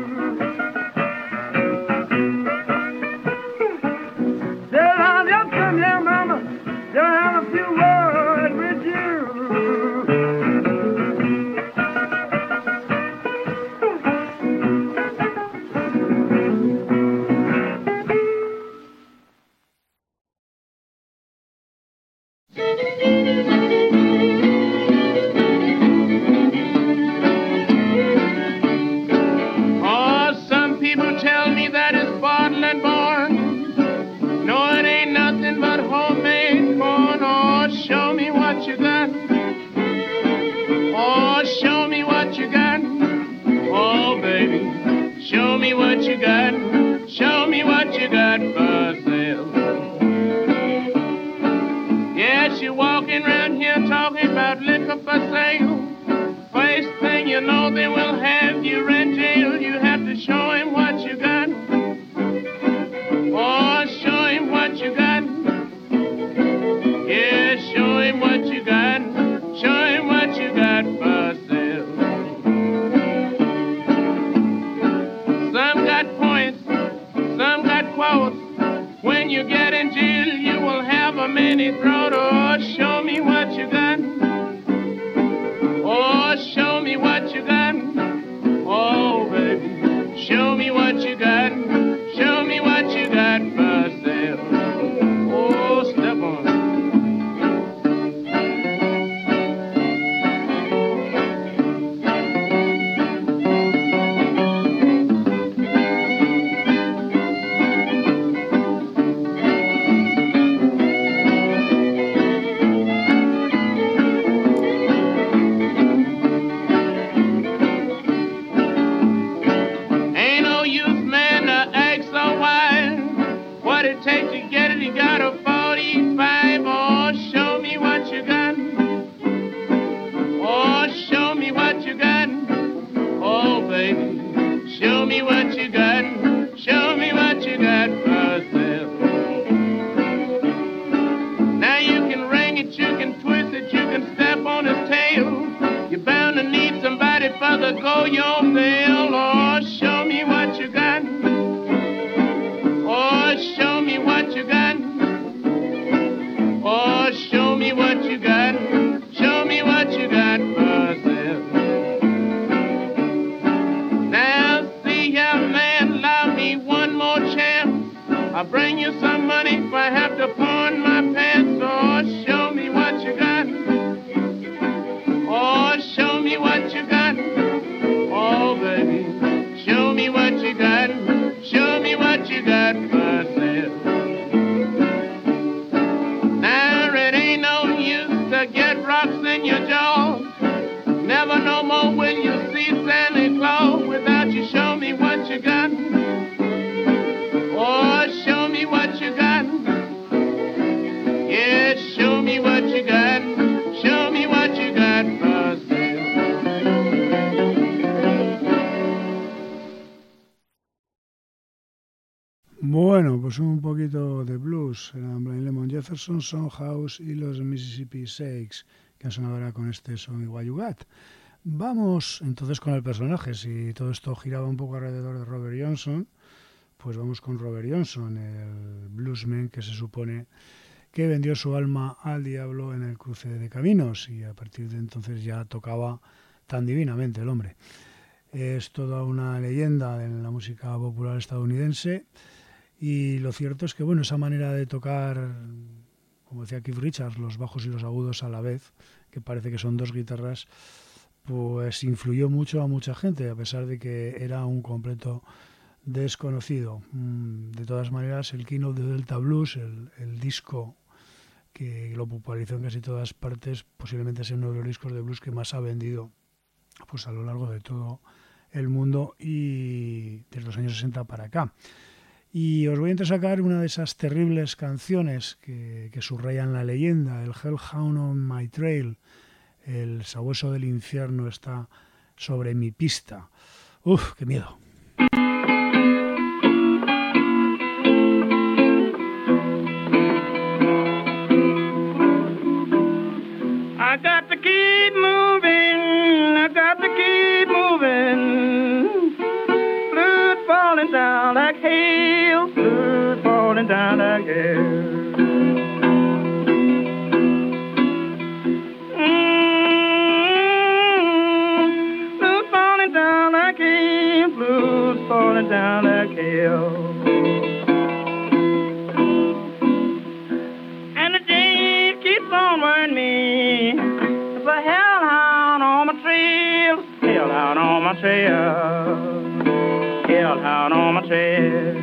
Said I'll just come here, mama, to have a few words with you. further go your will. Oh, show me what you got. Oh, show me what you got. Oh, show me what you got. Show me what you got for sale. Now see here, man, allow me one more chance. I'll bring you some money if I have to pawn my pants. Oh, show me what you got. Oh, show me what you got. Oh, baby, show me what you got. Show me what you got for sale. Now it ain't no use to get rocks in your jaw. Never no more will you see Santa Claus without you show me what you got. Oh, show me what you got. Yeah, show me what you got. Show me what you got for sale. Bueno, pues un poquito de blues. Eran Blind Lemon Jefferson, Son House y los Mississippi Shakes, que han sonado ahora con este Show Me What You Got. Vamos entonces con el personaje. Si todo esto giraba un poco alrededor de Robert Johnson, pues vamos con Robert Johnson, el bluesman que se supone que vendió su alma al diablo en el cruce de caminos, y a partir de entonces ya tocaba tan divinamente el hombre. Es toda una leyenda en la música popular estadounidense, y lo cierto es que bueno, esa manera de tocar, como decía Keith Richards, los bajos y los agudos a la vez, que parece que son dos guitarras, pues influyó mucho a mucha gente, a pesar de que era un completo desconocido. De todas maneras, el Keynote de Delta Blues, el disco que lo popularizó en casi todas partes, posiblemente sea uno de los discos de blues que más ha vendido pues a lo largo de todo el mundo y desde los años 60 para acá. Y os voy a entresacar una de esas terribles canciones que subrayan la leyenda, el Hellhound on My Trail, el sabueso del infierno está sobre mi pista. ¡Uf, qué miedo! I got to keep moving, I got to keep moving. Blood falling down like hail, blood falling down like hail. Blood falling down like hail, blood falling down like hail. And the day keeps on wearing me. There's a hellhound on my trail, hellhound on my trail, hellhound on my trail.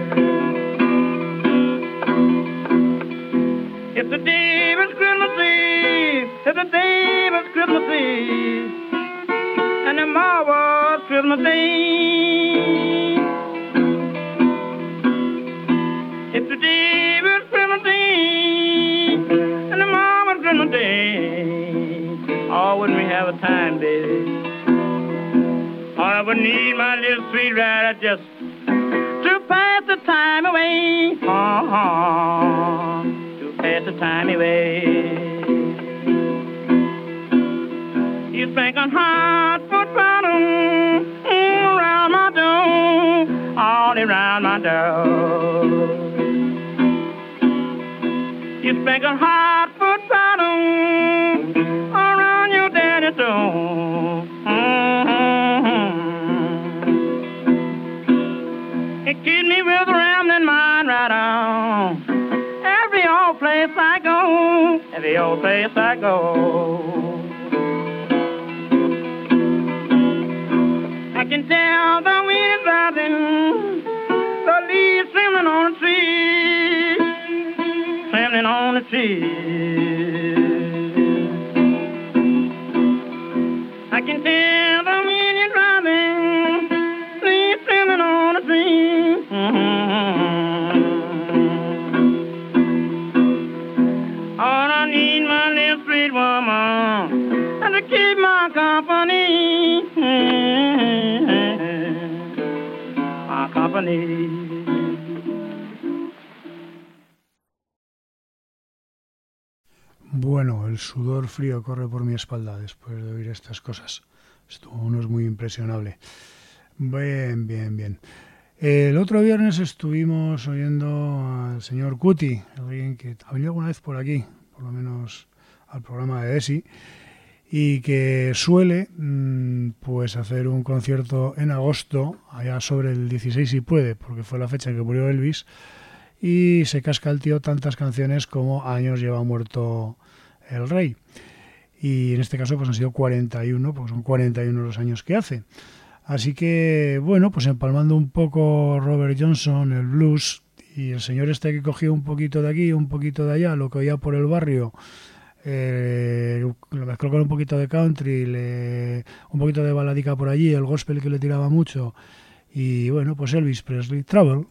It's the day of Christmas Eve, it's the day of Christmas Eve, and tomorrow's Christmas Day. It's the day of Christmas Eve, and tomorrow's Christmas Day. Oh, wouldn't we have a time, baby? Oh, I would need my little sweet rider just to pass the time away. To pass the time away. You think I'm hot foot bottom around my door, all around my door. You think I'm hot foot bottom around your daddy's door. It keeps me with a rambling mind right on. Every old place I go, every old place I go. I can tell the wind is rising, the leaves trembling on the tree, trembling on the tree. I can tell the wind is rising, leaves trembling on the tree. All I need, my little sweet woman, and to keep my company, my company. Bueno, el sudor frío corre por mi espalda después de oír estas cosas. Uno es muy impresionable. Bien. El otro viernes estuvimos oyendo al señor Cuti, alguien que ha venido alguna vez por aquí, por lo menos al programa de Desi, y que suele pues hacer un concierto en agosto, allá sobre el 16 si puede, porque fue la fecha en que murió Elvis, y se casca el tío tantas canciones como años lleva muerto el rey. Y en este caso pues han sido 41, porque son 41 los años que hace. Así que, bueno, pues empalmando un poco Robert Johnson, el blues, y el señor este que cogió un poquito de aquí, un poquito de allá, lo que oía por el barrio, lo mezcló con un poquito de country, un poquito de baladica por allí, el gospel que le tiraba mucho, y bueno, pues Elvis Presley, Trouble.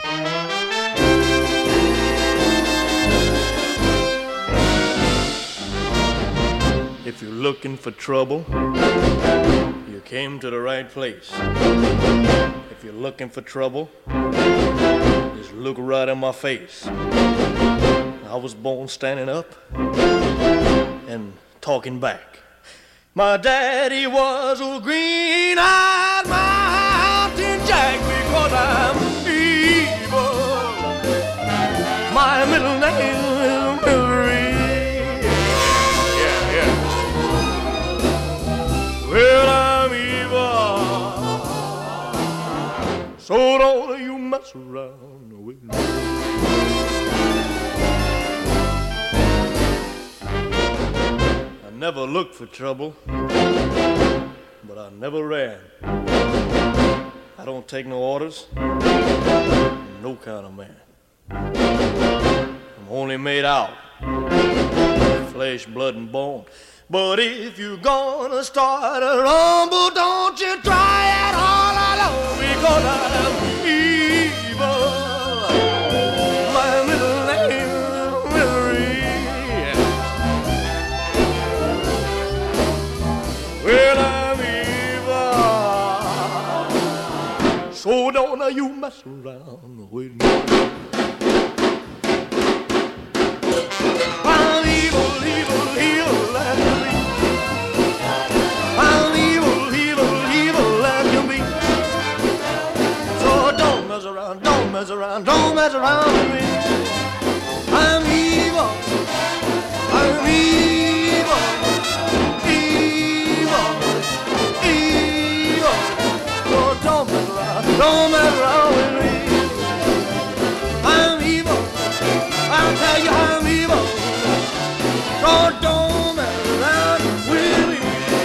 If you're looking for trouble, you came to the right place. If you're looking for trouble, just look right in my face. I was born standing up and talking back. My daddy was a green-eyed mountain jack because I'm evil. My middle name is Hillary. Yeah. Well, I'm evil, so don't you mess around with me. I never looked for trouble, but I never ran. I don't take no orders, no kind of man. I'm only made out of flesh, blood, and bone. But if you're gonna start a rumble, don't you try it all alone, because I'm evil. My middle name is Hillary. Well, I'm evil, so don't you mess around with me. I'm evil, evil, evil. I'm evil, evil, evil as can be. So don't mess around, don't mess around, don't mess around with me. I'm evil, I'm evil, evil, evil. So don't mess around with me. I'm evil, I'll tell you I'm evil. So don't mess around with me.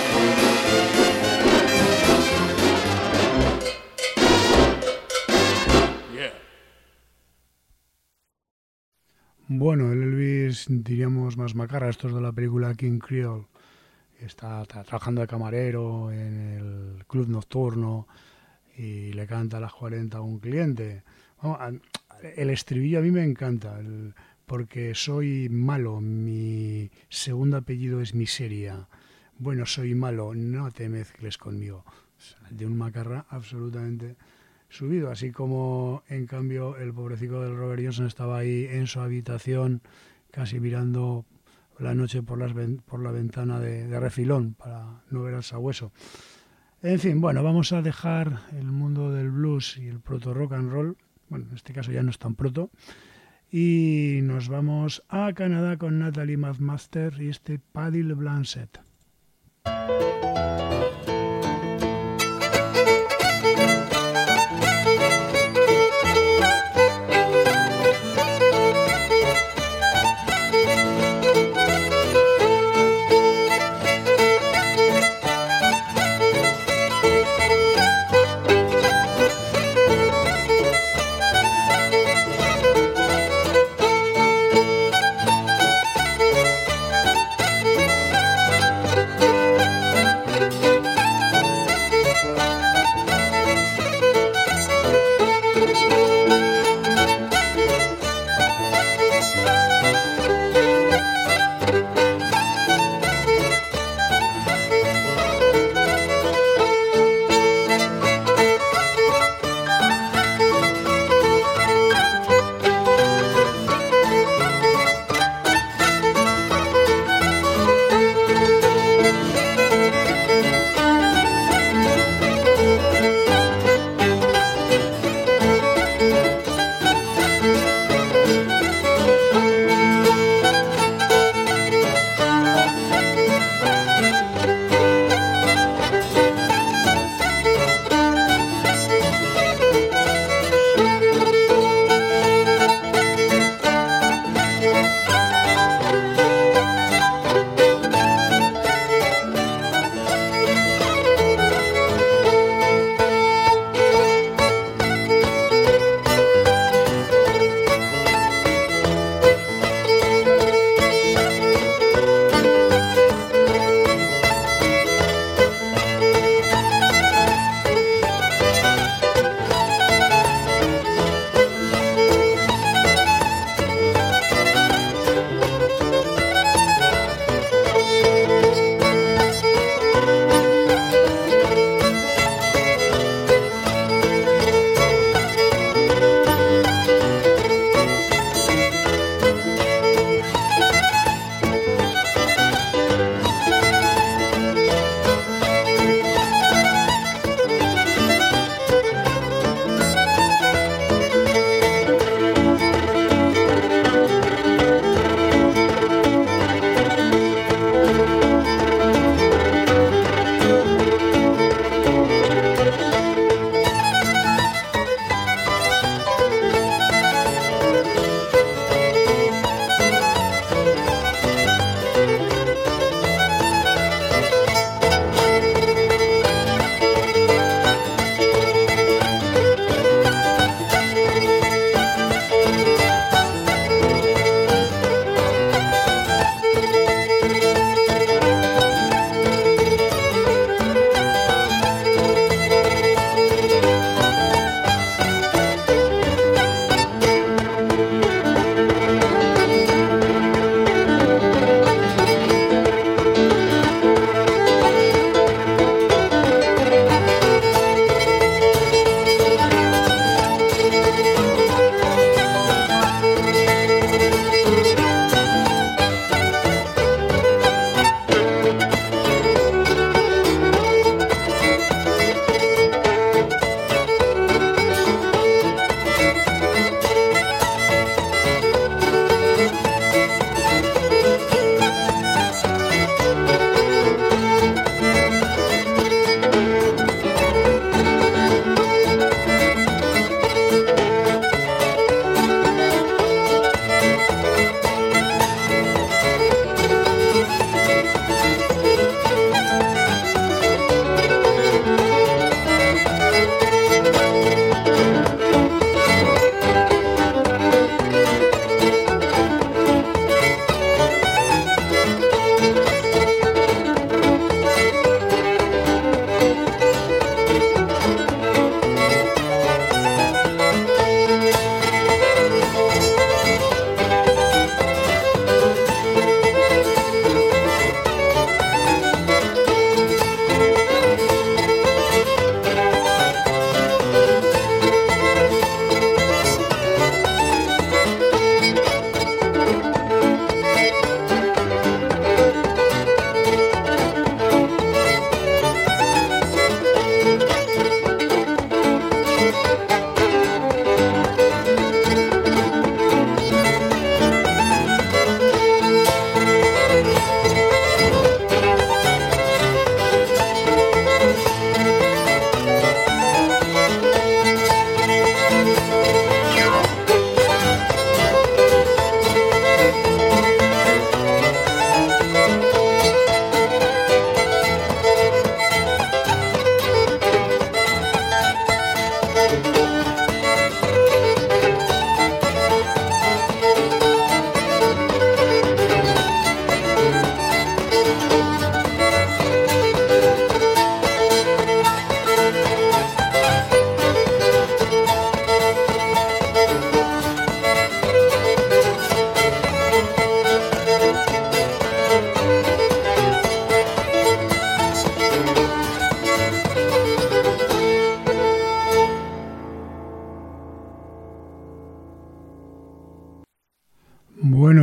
Bueno, el Elvis, diríamos, más macarra, esto es de la película King Creole. Está trabajando de camarero en el club nocturno y le canta a las 40 a un cliente. Vamos, el estribillo a mí me encanta, porque soy malo, mi segundo apellido es Miseria. Bueno, soy malo, no te mezcles conmigo. O sea, de un macarra absolutamente subido, así como en cambio el pobrecito del Robert Johnson estaba ahí en su habitación casi mirando la noche por la ventana de refilón para no ver al sabueso. En fin, bueno, vamos a dejar el mundo del blues y el proto rock and roll, bueno, en este caso ya no es tan proto, y nos vamos a Canadá con Natalie McMaster y este Paddy LeBlanc-Set.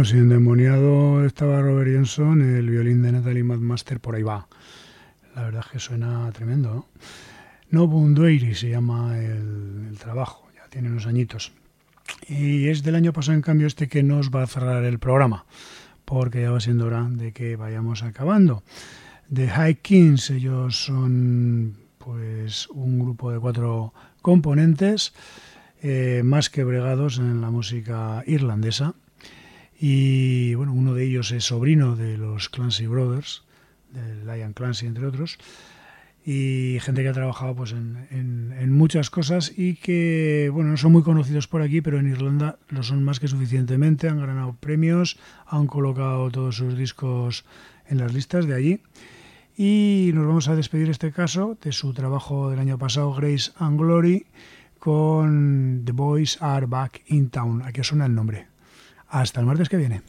Pues endemoniado estaba Robert Johnson, el violín de Natalie McMaster por ahí va. La verdad es que suena tremendo, ¿no? No Bunduiri se llama el trabajo, ya tiene unos añitos. Y es del año pasado, en cambio, que nos va a cerrar el programa, porque ya va siendo hora de que vayamos acabando. The High Kings, ellos son pues un grupo de 4 componentes, más que bregados en la música irlandesa. Y bueno, uno de ellos es sobrino de los Clancy Brothers, de Liam Clancy, entre otros, y gente que ha trabajado pues en muchas cosas y que bueno, no son muy conocidos por aquí, pero en Irlanda lo son más que suficientemente. Han ganado premios, han colocado todos sus discos en las listas de allí. Y nos vamos a despedir este caso de su trabajo del año pasado, Grace and Glory, con The Boys Are Back in Town. Aquí os suena el nombre. Hasta el martes que viene.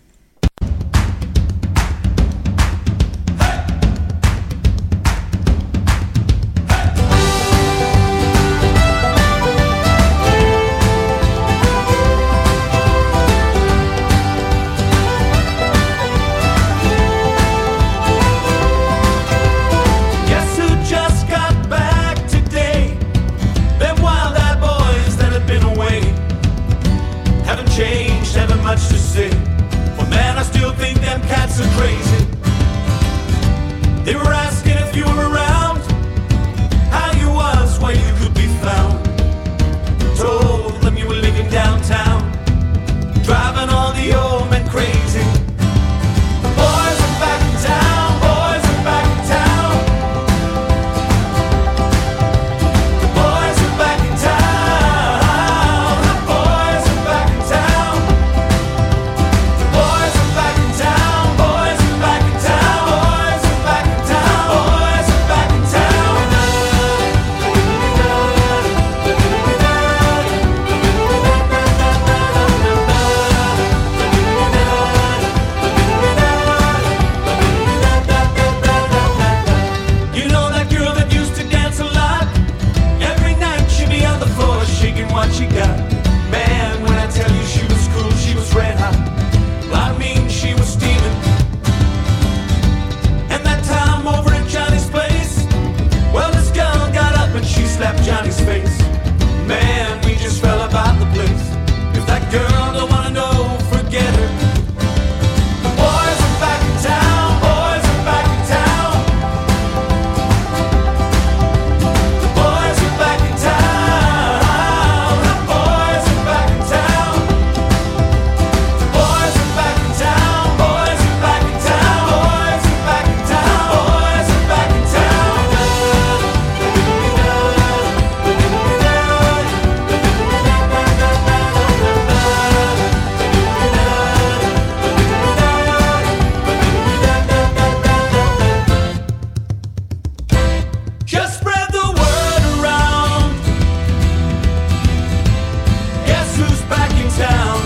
Much to say, but man, I still think them cats are crazy. They were asking if you were around, how you was, where you could be found. Told them you were living downtown, driving all the old men crazy. Boys are back in town, boys are back in town. The boys are back in town, the boys are back in town. Boys are back in town, boys are back in town, boys are back in town, boys are back in town. You know that girl that used to dance a lot? Every night she'd be on the floor shaking what she got. Man, when I tell you she was cool, she was red hot. I mean, she was steaming. And that time over at Johnny's place, well, this girl got up and she slapped Johnny's face. Man, we just fell about the place. If that girl don't wanna know, forget her. The boys are back in town, boys are back in town. The boys are back in town, the boys are back in town. Boys are back in town, boys are back in town, boys are back in town, boys are back in town. Just spread the word around. Guess who's back in town?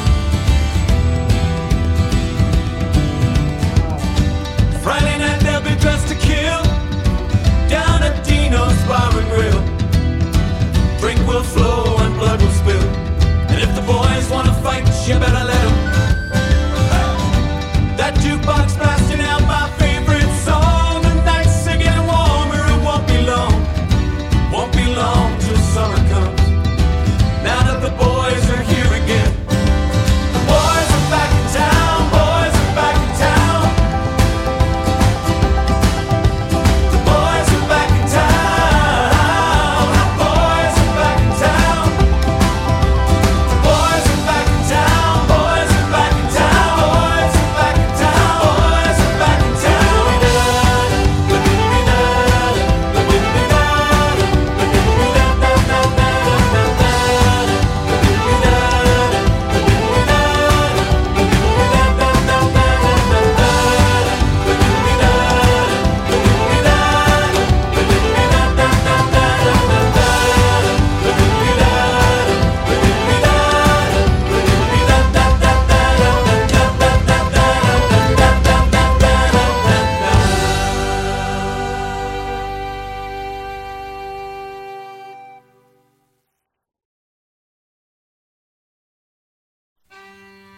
Friday night they'll be dressed to kill down at Dino's Bar and Grill. Drink will flow